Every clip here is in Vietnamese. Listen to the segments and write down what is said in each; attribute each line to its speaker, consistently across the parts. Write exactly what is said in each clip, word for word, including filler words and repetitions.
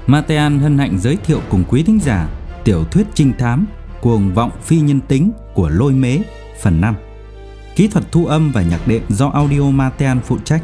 Speaker 1: Matean hân hạnh giới thiệu cùng quý thính giả tiểu thuyết trinh thám Cuồng vọng phi nhân tính của Lôi Mế phần năm. Kỹ thuật thu âm và nhạc đệm do Audio Matean phụ trách.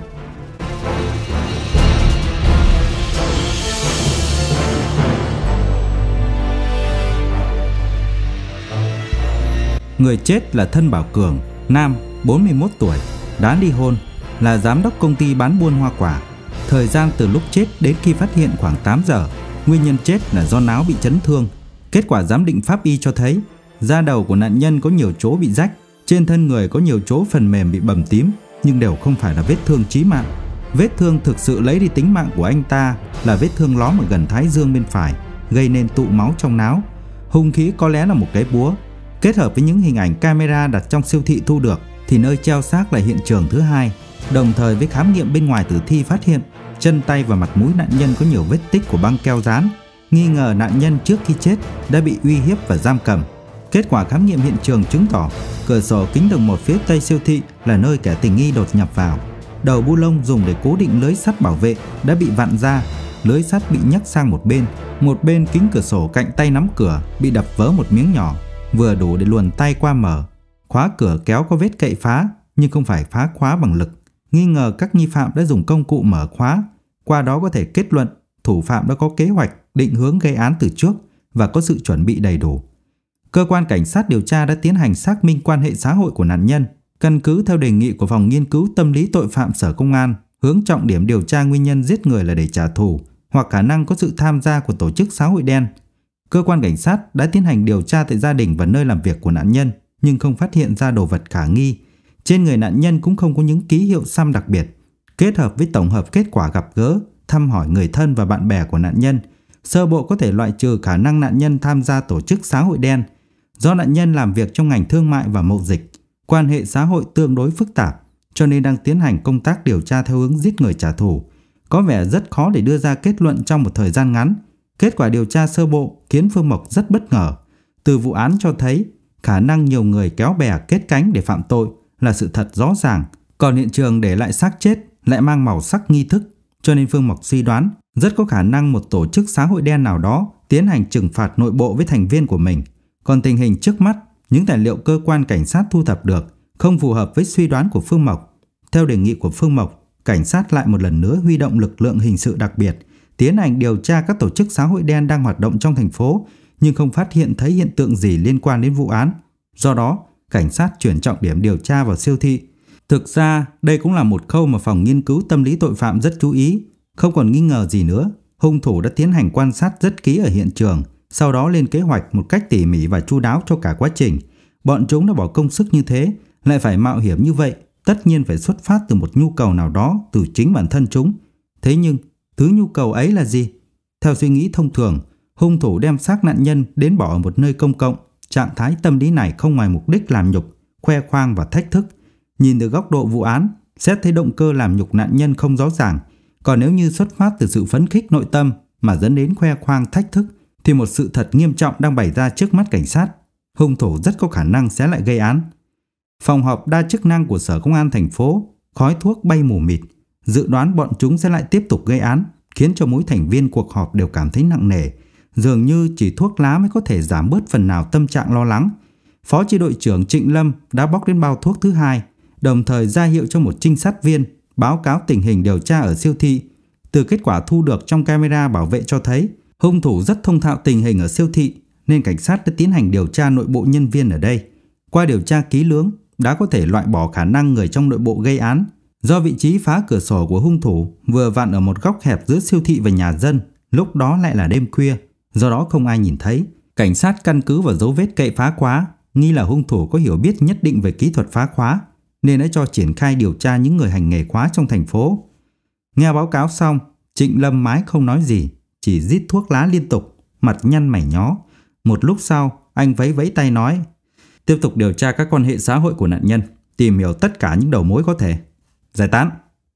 Speaker 1: Người chết là Thân Bảo Cường, nam, bốn mươi mốt tuổi, đã ly hôn, là giám đốc công ty bán buôn hoa quả. Thời gian từ lúc chết đến khi phát hiện khoảng tám giờ. Nguyên nhân chết là do não bị chấn thương. Kết quả giám định pháp y cho thấy da đầu của nạn nhân có nhiều chỗ bị rách, trên thân người có nhiều chỗ phần mềm bị bầm tím, nhưng đều không phải là vết thương chí mạng. Vết thương thực sự lấy đi tính mạng của anh ta là vết thương lóm ở gần thái dương bên phải, gây nên tụ máu trong não. Hung khí có lẽ là một cái búa. Kết hợp với những hình ảnh camera đặt trong siêu thị thu được thì nơi treo xác là hiện trường thứ hai. Đồng thời với khám nghiệm bên ngoài tử thi phát hiện chân tay và mặt mũi nạn nhân có nhiều vết tích của băng keo dán, nghi ngờ nạn nhân trước khi chết đã bị uy hiếp và giam cầm. Kết quả khám nghiệm hiện trường chứng tỏ cửa sổ kính tầng một phía tây siêu thị là nơi kẻ tình nghi đột nhập vào. Đầu bu lông dùng để cố định lưới sắt bảo vệ đã bị vặn ra, lưới sắt bị nhấc sang một bên, một bên kính cửa sổ cạnh tay nắm cửa bị đập vỡ một miếng nhỏ, vừa đủ để luồn tay qua mở. Khóa cửa kéo có vết cậy phá nhưng không phải phá khóa bằng lực. Nghi ngờ các nghi phạm đã dùng công cụ mở khóa, qua đó có thể kết luận thủ phạm đã có kế hoạch, định hướng gây án từ trước và có sự chuẩn bị đầy đủ. Cơ quan cảnh sát điều tra đã tiến hành xác minh quan hệ xã hội của nạn nhân, căn cứ theo đề nghị của Phòng Nghiên cứu Tâm lý Tội phạm Sở Công an, hướng trọng điểm điều tra nguyên nhân giết người là để trả thù hoặc khả năng có sự tham gia của tổ chức xã hội đen. Cơ quan cảnh sát đã tiến hành điều tra tại gia đình và nơi làm việc của nạn nhân, nhưng không phát hiện ra đồ vật khả nghi. Trên người nạn nhân cũng không có những ký hiệu xăm đặc biệt. Kết hợp với tổng hợp kết quả gặp gỡ, thăm hỏi người thân và bạn bè của nạn nhân, sơ bộ có thể loại trừ khả năng nạn nhân tham gia tổ chức xã hội đen. Do nạn nhân làm việc trong ngành thương mại và mậu dịch, quan hệ xã hội tương đối phức tạp, cho nên đang tiến hành công tác điều tra theo hướng giết người trả thù. Có vẻ rất khó để đưa ra kết luận trong một thời gian ngắn. Kết quả điều tra sơ bộ khiến Phương Mộc rất bất ngờ. Từ vụ án cho thấy khả năng nhiều người kéo bè kết cánh để phạm tội là sự thật rõ ràng, còn hiện trường để lại xác chết lại mang màu sắc nghi thức, cho nên Phương Mộc suy đoán rất có khả năng một tổ chức xã hội đen nào đó tiến hành trừng phạt nội bộ với thành viên của mình. Còn tình hình trước mắt, những tài liệu cơ quan cảnh sát thu thập được không phù hợp với suy đoán của Phương Mộc. Theo đề nghị của Phương Mộc, cảnh sát lại một lần nữa huy động lực lượng hình sự đặc biệt, tiến hành điều tra các tổ chức xã hội đen đang hoạt động trong thành phố, nhưng không phát hiện thấy hiện tượng gì liên quan đến vụ án. Do đó, cảnh sát chuyển trọng điểm điều tra vào siêu thị. Thực ra, đây cũng là một khâu mà Phòng Nghiên cứu Tâm lý Tội phạm rất chú ý. Không còn nghi ngờ gì nữa, hung thủ đã tiến hành quan sát rất kỹ ở hiện trường, sau đó lên kế hoạch một cách tỉ mỉ và chu đáo cho cả quá trình. Bọn chúng đã bỏ công sức như thế, lại phải mạo hiểm như vậy, tất nhiên phải xuất phát từ một nhu cầu nào đó từ chính bản thân chúng. Thế nhưng, thứ nhu cầu ấy là gì? Theo suy nghĩ thông thường, hung thủ đem xác nạn nhân đến bỏ ở một nơi công cộng. Trạng thái tâm lý này không ngoài mục đích làm nhục, khoe khoang và thách thức. Nhìn từ góc độ vụ án, xét thấy động cơ làm nhục nạn nhân không rõ ràng. Còn nếu như xuất phát từ sự phấn khích nội tâm mà dẫn đến khoe khoang thách thức, thì một sự thật nghiêm trọng đang bày ra trước mắt cảnh sát. Hung thủ rất có khả năng sẽ lại gây án. Phòng họp đa chức năng của Sở Công an thành phố, khói thuốc bay mù mịt. Dự đoán bọn chúng sẽ lại tiếp tục gây án, khiến cho mỗi thành viên cuộc họp đều cảm thấy nặng nề. Dường như chỉ thuốc lá mới có thể giảm bớt phần nào tâm trạng lo lắng. Phó chi đội trưởng Trịnh Lâm đã bóc đến bao thuốc thứ hai, đồng thời ra hiệu cho một trinh sát viên báo cáo tình hình điều tra ở siêu thị. Từ kết quả thu được trong camera bảo vệ cho thấy hung thủ rất thông thạo tình hình ở siêu thị, nên cảnh sát đã tiến hành điều tra nội bộ nhân viên ở đây. Qua điều tra kỹ lưỡng, đã có thể loại bỏ khả năng người trong nội bộ gây án. Do vị trí phá cửa sổ của hung thủ vừa vặn ở một góc hẹp giữa siêu thị và nhà dân, lúc đó lại là đêm khuya, do đó không ai nhìn thấy. Cảnh sát căn cứ vào dấu vết cậy phá khóa, nghi là hung thủ có hiểu biết nhất định về kỹ thuật phá khóa, nên đã cho triển khai điều tra những người hành nghề khóa trong thành phố. Nghe báo cáo xong, Trịnh Lâm mãi không nói gì, chỉ rít thuốc lá liên tục, mặt nhăn mày nhó. Một lúc sau, anh vẫy vẫy tay nói: "Tiếp tục điều tra các quan hệ xã hội của nạn nhân, tìm hiểu tất cả những đầu mối có thể. Giải tán."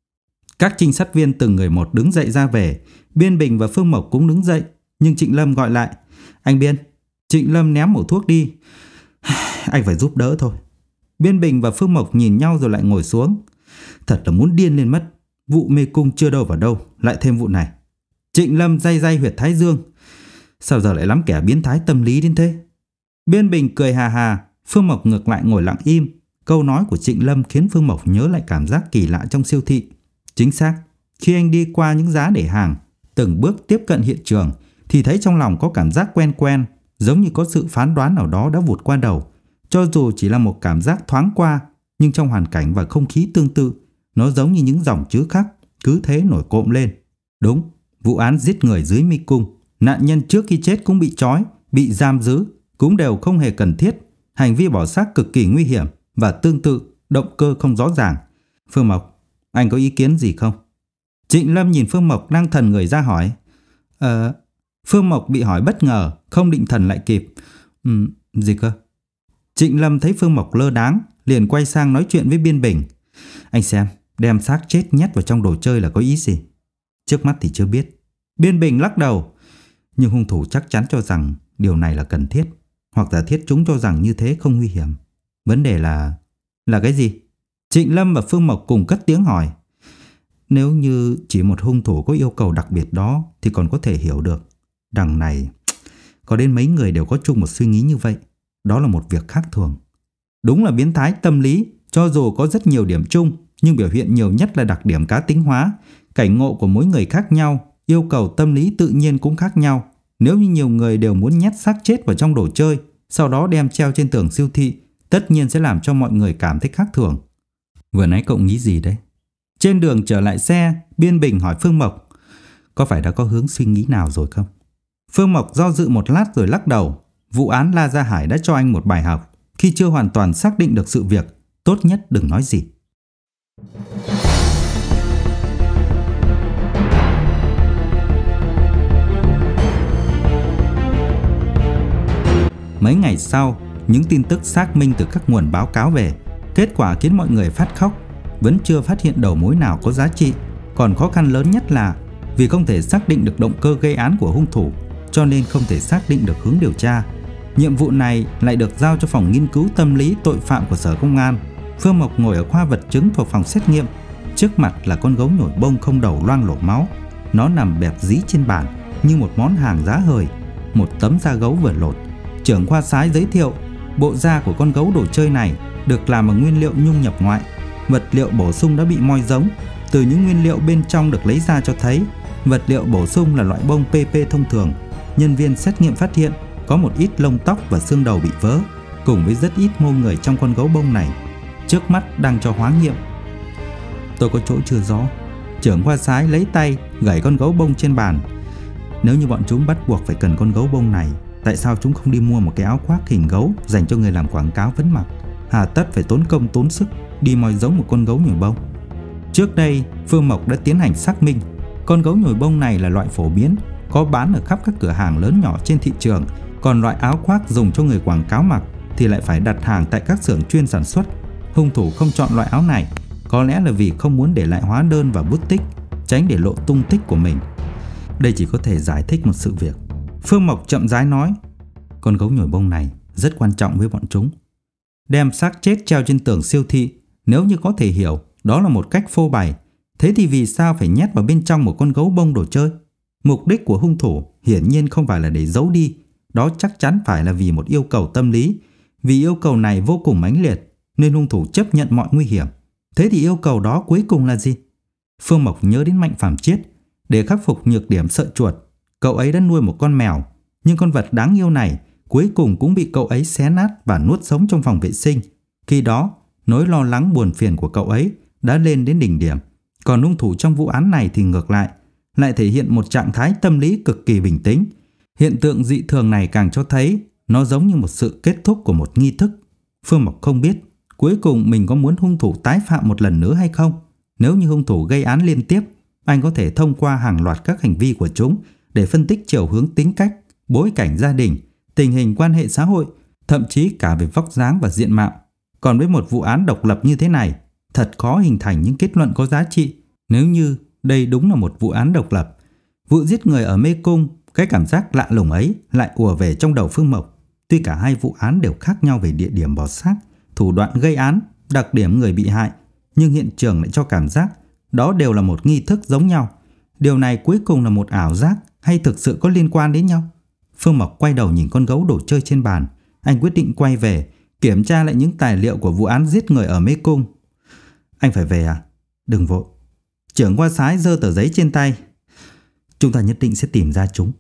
Speaker 1: Các trinh sát viên từng người một đứng dậy ra về. Biên Bình và Phương Mộc cũng đứng dậy, nhưng Trịnh Lâm gọi lại: "Anh Biên." Trịnh Lâm ném mẩu thuốc đi: "Anh phải giúp đỡ thôi." Biên Bình và Phương Mộc nhìn nhau rồi lại ngồi xuống. Thật là muốn điên lên mất. Vụ mê cung chưa đâu vào đâu, lại thêm vụ này. Trịnh Lâm day day huyệt thái dương. Sao giờ lại lắm kẻ biến thái tâm lý đến thế? Biên Bình cười hà hà, Phương Mộc ngược lại ngồi lặng im. Câu nói của Trịnh Lâm khiến Phương Mộc nhớ lại cảm giác kỳ lạ trong siêu thị. Chính xác, khi anh đi qua những giá để hàng, từng bước tiếp cận hiện trường, thì thấy trong lòng có cảm giác quen quen, giống như có sự phán đoán nào đó đã vụt qua đầu. Cho dù chỉ là một cảm giác thoáng qua, nhưng trong hoàn cảnh và không khí tương tự, nó giống như những dòng chữ khắc cứ thế nổi cộm lên. Đúng, vụ án giết người dưới mi cung, nạn nhân trước khi chết cũng bị trói, bị giam giữ, cũng đều không hề cần thiết. Hành vi bỏ xác cực kỳ nguy hiểm và tương tự, động cơ không rõ ràng. Phương Mộc, anh có ý kiến gì không? Trịnh Lâm nhìn Phương Mộc đang thần người ra hỏi. Ờ... Phương Mộc bị hỏi bất ngờ, không định thần lại kịp. Ừ, gì cơ? Trịnh Lâm thấy Phương Mộc lơ đáng, liền quay sang nói chuyện với Biên Bình. Anh xem, đem xác chết nhét vào trong đồ chơi là có ý gì? Trước mắt thì chưa biết. Biên Bình lắc đầu. Nhưng hung thủ chắc chắn cho rằng điều này là cần thiết, hoặc giả thiết chúng cho rằng như thế không nguy hiểm. Vấn đề là... Là cái gì? Trịnh Lâm và Phương Mộc cùng cất tiếng hỏi. Nếu như chỉ một hung thủ có yêu cầu đặc biệt đó thì còn có thể hiểu được. Đằng này, có đến mấy người đều có chung một suy nghĩ như vậy. Đó là một việc khác thường. Đúng là biến thái tâm lý, cho dù có rất nhiều điểm chung, nhưng biểu hiện nhiều nhất là đặc điểm cá tính hóa. Cảnh ngộ của mỗi người khác nhau, yêu cầu tâm lý tự nhiên cũng khác nhau. Nếu như nhiều người đều muốn nhét xác chết vào trong đồ chơi, sau đó đem treo trên tường siêu thị, tất nhiên sẽ làm cho mọi người cảm thấy khác thường. Vừa nãy cậu nghĩ gì đấy? Trên đường trở lại xe, Biên Bình hỏi Phương Mộc. Có phải đã có hướng suy nghĩ nào rồi không? Phương Mộc do dự một lát rồi lắc đầu. Vụ án La Gia Hải đã cho anh một bài học. Khi chưa hoàn toàn xác định được sự việc, tốt nhất đừng nói gì. Mấy ngày sau, những tin tức xác minh từ các nguồn báo cáo về. Kết quả khiến mọi người phát khóc. Vẫn chưa phát hiện đầu mối nào có giá trị. Còn khó khăn lớn nhất là vì không thể xác định được động cơ gây án của hung thủ, cho nên không thể xác định được hướng điều tra. Nhiệm vụ này lại được giao cho phòng nghiên cứu tâm lý tội phạm của Sở Công an. Phương Mộc ngồi ở khoa vật chứng thuộc phòng xét nghiệm. Trước mặt là con gấu nhồi bông không đầu loang lổ máu. Nó nằm bẹp dí trên bàn như một món hàng giá hời. Một tấm da gấu vừa lột. Trưởng khoa sái giới thiệu, bộ da của con gấu đồ chơi này được làm bằng nguyên liệu nhung nhập ngoại. Vật liệu bổ sung đã bị moi giống. Từ những nguyên liệu bên trong được lấy ra cho thấy vật liệu bổ sung là loại bông pê pê thông thường. Nhân viên xét nghiệm phát hiện có một ít lông tóc và xương đầu bị vỡ, cùng với rất ít mô người trong con gấu bông này. Trước mắt đang cho hóa nghiệm. Tôi có chỗ chưa rõ. Trưởng khoa sái lấy tay gẩy con gấu bông trên bàn. Nếu như bọn chúng bắt buộc phải cần con gấu bông này, tại sao chúng không đi mua một cái áo khoác hình gấu dành cho người làm quảng cáo vẫn mặc? Hà tất phải tốn công tốn sức đi moi giống một con gấu nhồi bông. Trước đây, Phương Mộc đã tiến hành xác minh. Con gấu nhồi bông này là loại phổ biến, có bán ở khắp các cửa hàng lớn nhỏ trên thị trường. Còn loại áo khoác dùng cho người quảng cáo mặc thì lại phải đặt hàng tại các xưởng chuyên sản xuất. Hung thủ không chọn loại áo này, có lẽ là vì không muốn để lại hóa đơn và bút tích, tránh để lộ tung tích của mình. Đây chỉ có thể giải thích một sự việc. Phương Mộc chậm rãi nói, con gấu nhồi bông này rất quan trọng với bọn chúng. Đem xác chết treo trên tường siêu thị, nếu như có thể hiểu đó là một cách phô bày, thế thì vì sao phải nhét vào bên trong một con gấu bông đồ chơi? Mục đích của hung thủ hiển nhiên không phải là để giấu đi, đó chắc chắn phải là vì một yêu cầu tâm lý. Vì yêu cầu này vô cùng mãnh liệt nên hung thủ chấp nhận mọi nguy hiểm. Thế thì yêu cầu đó cuối cùng là gì? Phương Mộc nhớ đến Mạnh Phàm Chiết. Để khắc phục nhược điểm sợ chuột, cậu ấy đã nuôi một con mèo. Nhưng con vật đáng yêu này cuối cùng cũng bị cậu ấy xé nát và nuốt sống trong phòng vệ sinh. Khi đó, nỗi lo lắng buồn phiền của cậu ấy đã lên đến đỉnh điểm. Còn hung thủ trong vụ án này thì ngược lại, lại thể hiện một trạng thái tâm lý cực kỳ bình tĩnh. Hiện tượng dị thường này càng cho thấy nó giống như một sự kết thúc của một nghi thức. Phương Mộc không biết cuối cùng mình có muốn hung thủ tái phạm một lần nữa hay không. Nếu như hung thủ gây án liên tiếp, anh có thể thông qua hàng loạt các hành vi của chúng để phân tích chiều hướng tính cách, bối cảnh gia đình, tình hình quan hệ xã hội, thậm chí cả về vóc dáng và diện mạo. Còn với một vụ án độc lập như thế này, thật khó hình thành những kết luận có giá trị. Nếu như đây đúng là một vụ án độc lập, vụ giết người ở Mê Cung, cái cảm giác lạ lùng ấy lại ùa về trong đầu Phương Mộc. Tuy cả hai vụ án đều khác nhau về địa điểm bỏ xác, thủ đoạn gây án, đặc điểm người bị hại, nhưng hiện trường lại cho cảm giác đó đều là một nghi thức giống nhau. Điều này cuối cùng là một ảo giác hay thực sự có liên quan đến nhau? Phương Mộc quay đầu nhìn con gấu đồ chơi trên bàn. Anh quyết định quay về, kiểm tra lại những tài liệu của vụ án giết người ở Mê Cung. Anh phải về à? Đừng vội. Trưởng khoa Sái giơ tờ giấy trên tay. Chúng ta nhất định sẽ tìm ra chúng.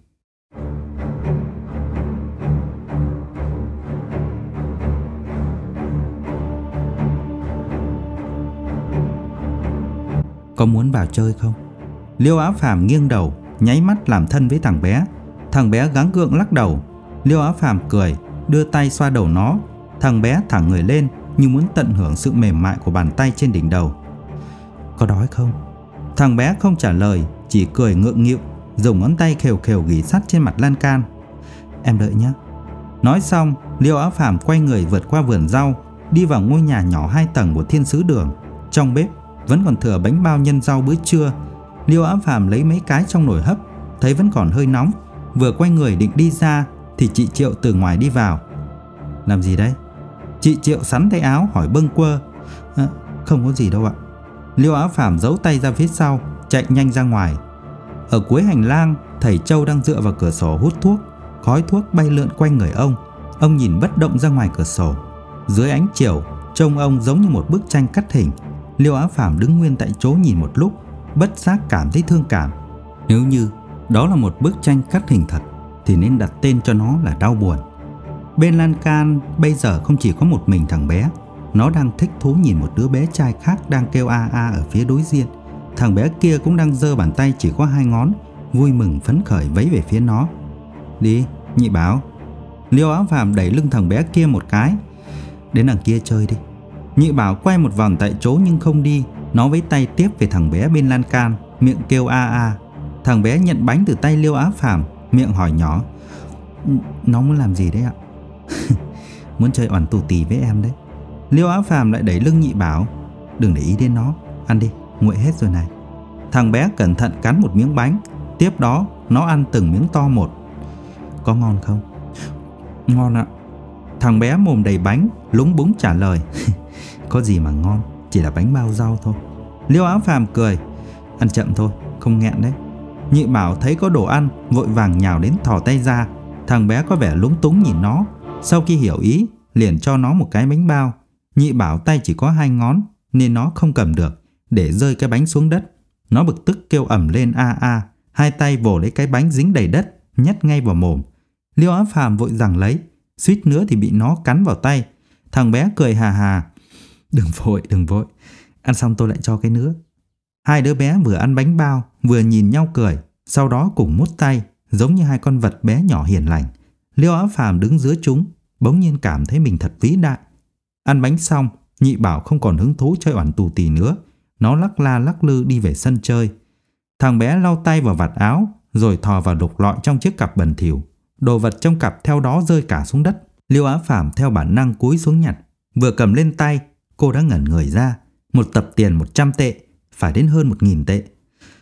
Speaker 1: Có muốn vào chơi không? Liêu Á Phàm nghiêng đầu, nháy mắt làm thân với thằng bé. Thằng bé gắng gượng lắc đầu. Liêu Á Phàm cười, đưa tay xoa đầu nó. Thằng bé thẳng người lên như muốn tận hưởng sự mềm mại của bàn tay trên đỉnh đầu. Có đói không? Thằng bé không trả lời, chỉ cười ngượng nghịu, dùng ngón tay khều khều ghì sắt trên mặt lan can. Em đợi nhé. Nói xong, Liêu Á Phàm quay người vượt qua vườn rau, đi vào ngôi nhà nhỏ hai tầng của Thiên Sứ Đường. Trong bếp vẫn còn thừa bánh bao nhân rau bữa trưa. Liêu Á Phàm lấy mấy cái trong nồi hấp, thấy vẫn còn hơi nóng, vừa quay người định đi ra thì chị Triệu từ ngoài đi vào. Làm gì đấy? Chị Triệu sắn tay áo hỏi bâng quơ. À, không có gì đâu ạ. Liêu Á Phàm giấu tay ra phía sau, chạy nhanh ra ngoài. Ở cuối hành lang, thầy Châu đang dựa vào cửa sổ hút thuốc. Khói thuốc bay lượn quanh người ông. Ông nhìn bất động ra ngoài cửa sổ. Dưới ánh chiều, trông ông giống như một bức tranh cắt hình. Liêu Á Phàm đứng nguyên tại chỗ nhìn một lúc, bất giác cảm thấy thương cảm. Nếu như đó là một bức tranh cắt hình thật thì nên đặt tên cho nó là đau buồn. Bên lan can bây giờ không chỉ có một mình thằng bé. Nó đang thích thú nhìn một đứa bé trai khác đang kêu a a ở phía đối diện. Thằng bé kia cũng đang giơ bàn tay chỉ có hai ngón, vui mừng phấn khởi vẫy về phía nó. Đi, nhị Bảo. Liêu Á Phàm đẩy lưng thằng bé kia một cái. Đến đằng kia chơi đi. Nhị Bảo quay một vòng tại chỗ nhưng không đi. Nó với tay tiếp về thằng bé bên lan can, miệng kêu a a. Thằng bé nhận bánh từ tay Liêu Á Phàm, miệng hỏi nhỏ. Nó muốn làm gì đấy ạ? Muốn chơi oằn tù tì với em đấy. Liêu Á Phàm lại đẩy lưng Nhị Bảo. Đừng để ý đến nó, ăn đi, nguội hết rồi này. Thằng bé cẩn thận cắn một miếng bánh. Tiếp đó nó ăn từng miếng to một. Có ngon không? Ngon ạ. Thằng bé mồm đầy bánh, lúng búng trả lời. Có gì mà ngon, chỉ là bánh bao rau thôi. Liêu Á Phàm cười. Ăn chậm thôi, không nghẹn đấy. Nhị Bảo thấy có đồ ăn, vội vàng nhào đến thò tay ra. Thằng bé có vẻ lúng túng nhìn nó. Sau khi hiểu ý, liền cho nó một cái bánh bao. Nhị Bảo tay chỉ có hai ngón nên nó không cầm được, để rơi cái bánh xuống đất. Nó bực tức kêu ầm lên a a, hai tay vồ lấy cái bánh dính đầy đất, nhét ngay vào mồm. Liêu Á Phàm vội giằng lấy, suýt nữa thì bị nó cắn vào tay. Thằng bé cười hà hà. Đừng vội, đừng vội, ăn xong tôi lại cho cái nữa. Hai đứa bé vừa ăn bánh bao, vừa nhìn nhau cười, sau đó cùng mút tay, giống như hai con vật bé nhỏ hiền lành. Liêu Á Phàm đứng giữa chúng, bỗng nhiên cảm thấy mình thật vĩ đại. Ăn bánh xong, Nhị Bảo không còn hứng thú chơi oằn tù tì nữa. Nó lắc la lắc lư đi về sân chơi. Thằng bé lau tay vào vạt áo, rồi thò vào đục lọi trong chiếc cặp bẩn thỉu. Đồ vật trong cặp theo đó rơi cả xuống đất. Liêu Á Phàm theo bản năng cúi xuống nhặt. Vừa cầm lên tay, cô đã ngẩn người ra. Một tập tiền một trăm tệ, phải đến hơn một nghìn tệ.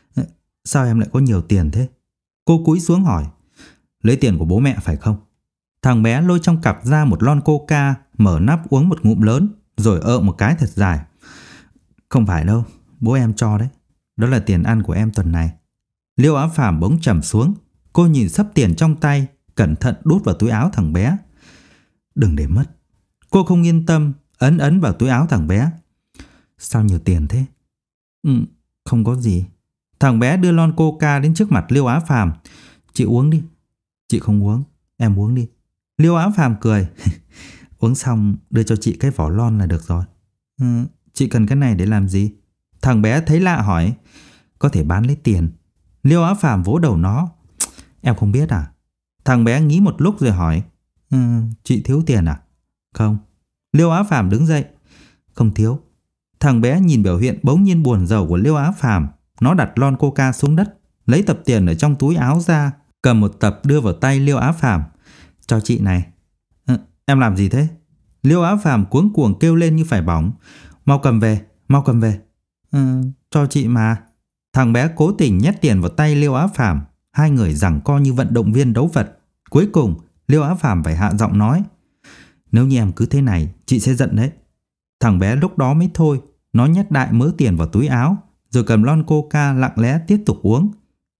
Speaker 1: Sao em lại có nhiều tiền thế? Cô cúi xuống hỏi. Lấy tiền của bố mẹ phải không? Thằng bé lôi trong cặp ra một lon coca, mở nắp uống một ngụm lớn, rồi ợ một cái thật dài. Không phải đâu, bố em cho đấy. Đó là tiền ăn của em tuần này. Liêu Á Phàm bỗng trầm xuống. Cô nhìn xấp tiền trong tay, cẩn thận đút vào túi áo thằng bé. Đừng để mất. Cô không yên tâm, ấn ấn vào túi áo thằng bé. Sao nhiều tiền thế? Ừ, không có gì. Thằng bé đưa lon coca đến trước mặt Liêu Á Phàm. Chị uống đi. Chị không uống, em uống đi. Liêu Á Phàm cười. Uống xong đưa cho chị cái vỏ lon là được rồi. Ừ, chị cần cái này để làm gì? Thằng bé thấy lạ hỏi. Có thể bán lấy tiền. Liêu Á Phàm vỗ đầu nó. Em không biết à? Thằng bé nghĩ một lúc rồi hỏi. Ừ, chị thiếu tiền à? Không. Liêu Á Phàm đứng dậy. Không thiếu. Thằng bé nhìn biểu hiện bỗng nhiên buồn rầu của Liêu Á Phàm. Nó đặt lon coca xuống đất, lấy tập tiền ở trong túi áo ra, cầm một tập đưa vào tay Liêu Á Phàm. Cho chị này. Ừ, em làm gì thế? Liêu Á Phàm cuống cuồng kêu lên như phải bỏng. Mau cầm về, mau cầm về. Ừ, cho chị mà. Thằng bé cố tình nhét tiền vào tay Liêu Á Phàm. Hai người giằng co như vận động viên đấu vật. Cuối cùng Liêu Á Phàm phải hạ giọng nói. Nếu như em cứ thế này, chị sẽ giận đấy. Thằng bé lúc đó mới thôi. Nó nhét đại mớ tiền vào túi áo, rồi cầm lon coca lặng lẽ tiếp tục uống.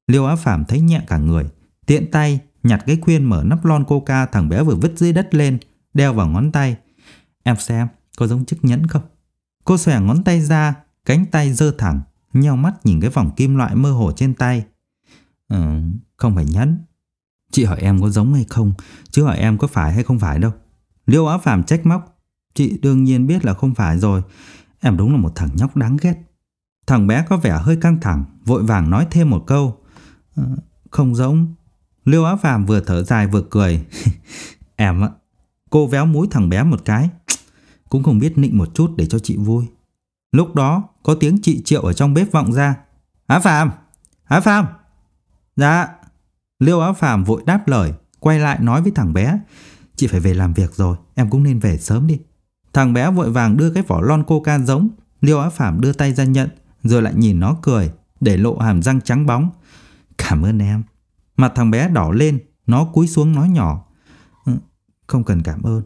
Speaker 1: Liêu Á Phàm thấy nhẹ cả người, tiện tay nhặt cái khuyên mở nắp lon coca thằng bé vừa vứt dưới đất lên, đeo vào ngón tay. Em xem, có giống chiếc nhẫn không? Cô xòe ngón tay ra, cánh tay giơ thẳng, nheo mắt nhìn cái vòng kim loại mơ hồ trên tay. Ừ, không phải nhẫn. Chị hỏi em có giống hay không, chứ hỏi em có phải hay không phải đâu. Liêu Á Phàm trách móc. Chị đương nhiên biết là không phải rồi. Em đúng là một thằng nhóc đáng ghét. Thằng bé có vẻ hơi căng thẳng, vội vàng nói thêm một câu. À, không giống. Liêu Á Phàm vừa thở dài vừa cười. Em ạ. Cô véo múi thằng bé một cái. Cũng không biết nịnh một chút để cho chị vui. Lúc đó có tiếng chị Triệu ở trong bếp vọng ra. Á Phàm, Á Phàm. Dạ. Liêu Á Phàm vội đáp lời, quay lại nói với thằng bé. Chị phải về làm việc rồi, em cũng nên về sớm đi. Thằng bé vội vàng đưa cái vỏ lon coca giống. Liêu Á Phàm đưa tay ra nhận, rồi lại nhìn nó cười, để lộ hàm răng trắng bóng. Cảm ơn em. Mặt thằng bé đỏ lên, nó cúi xuống nói nhỏ. Ừ, không cần cảm ơn.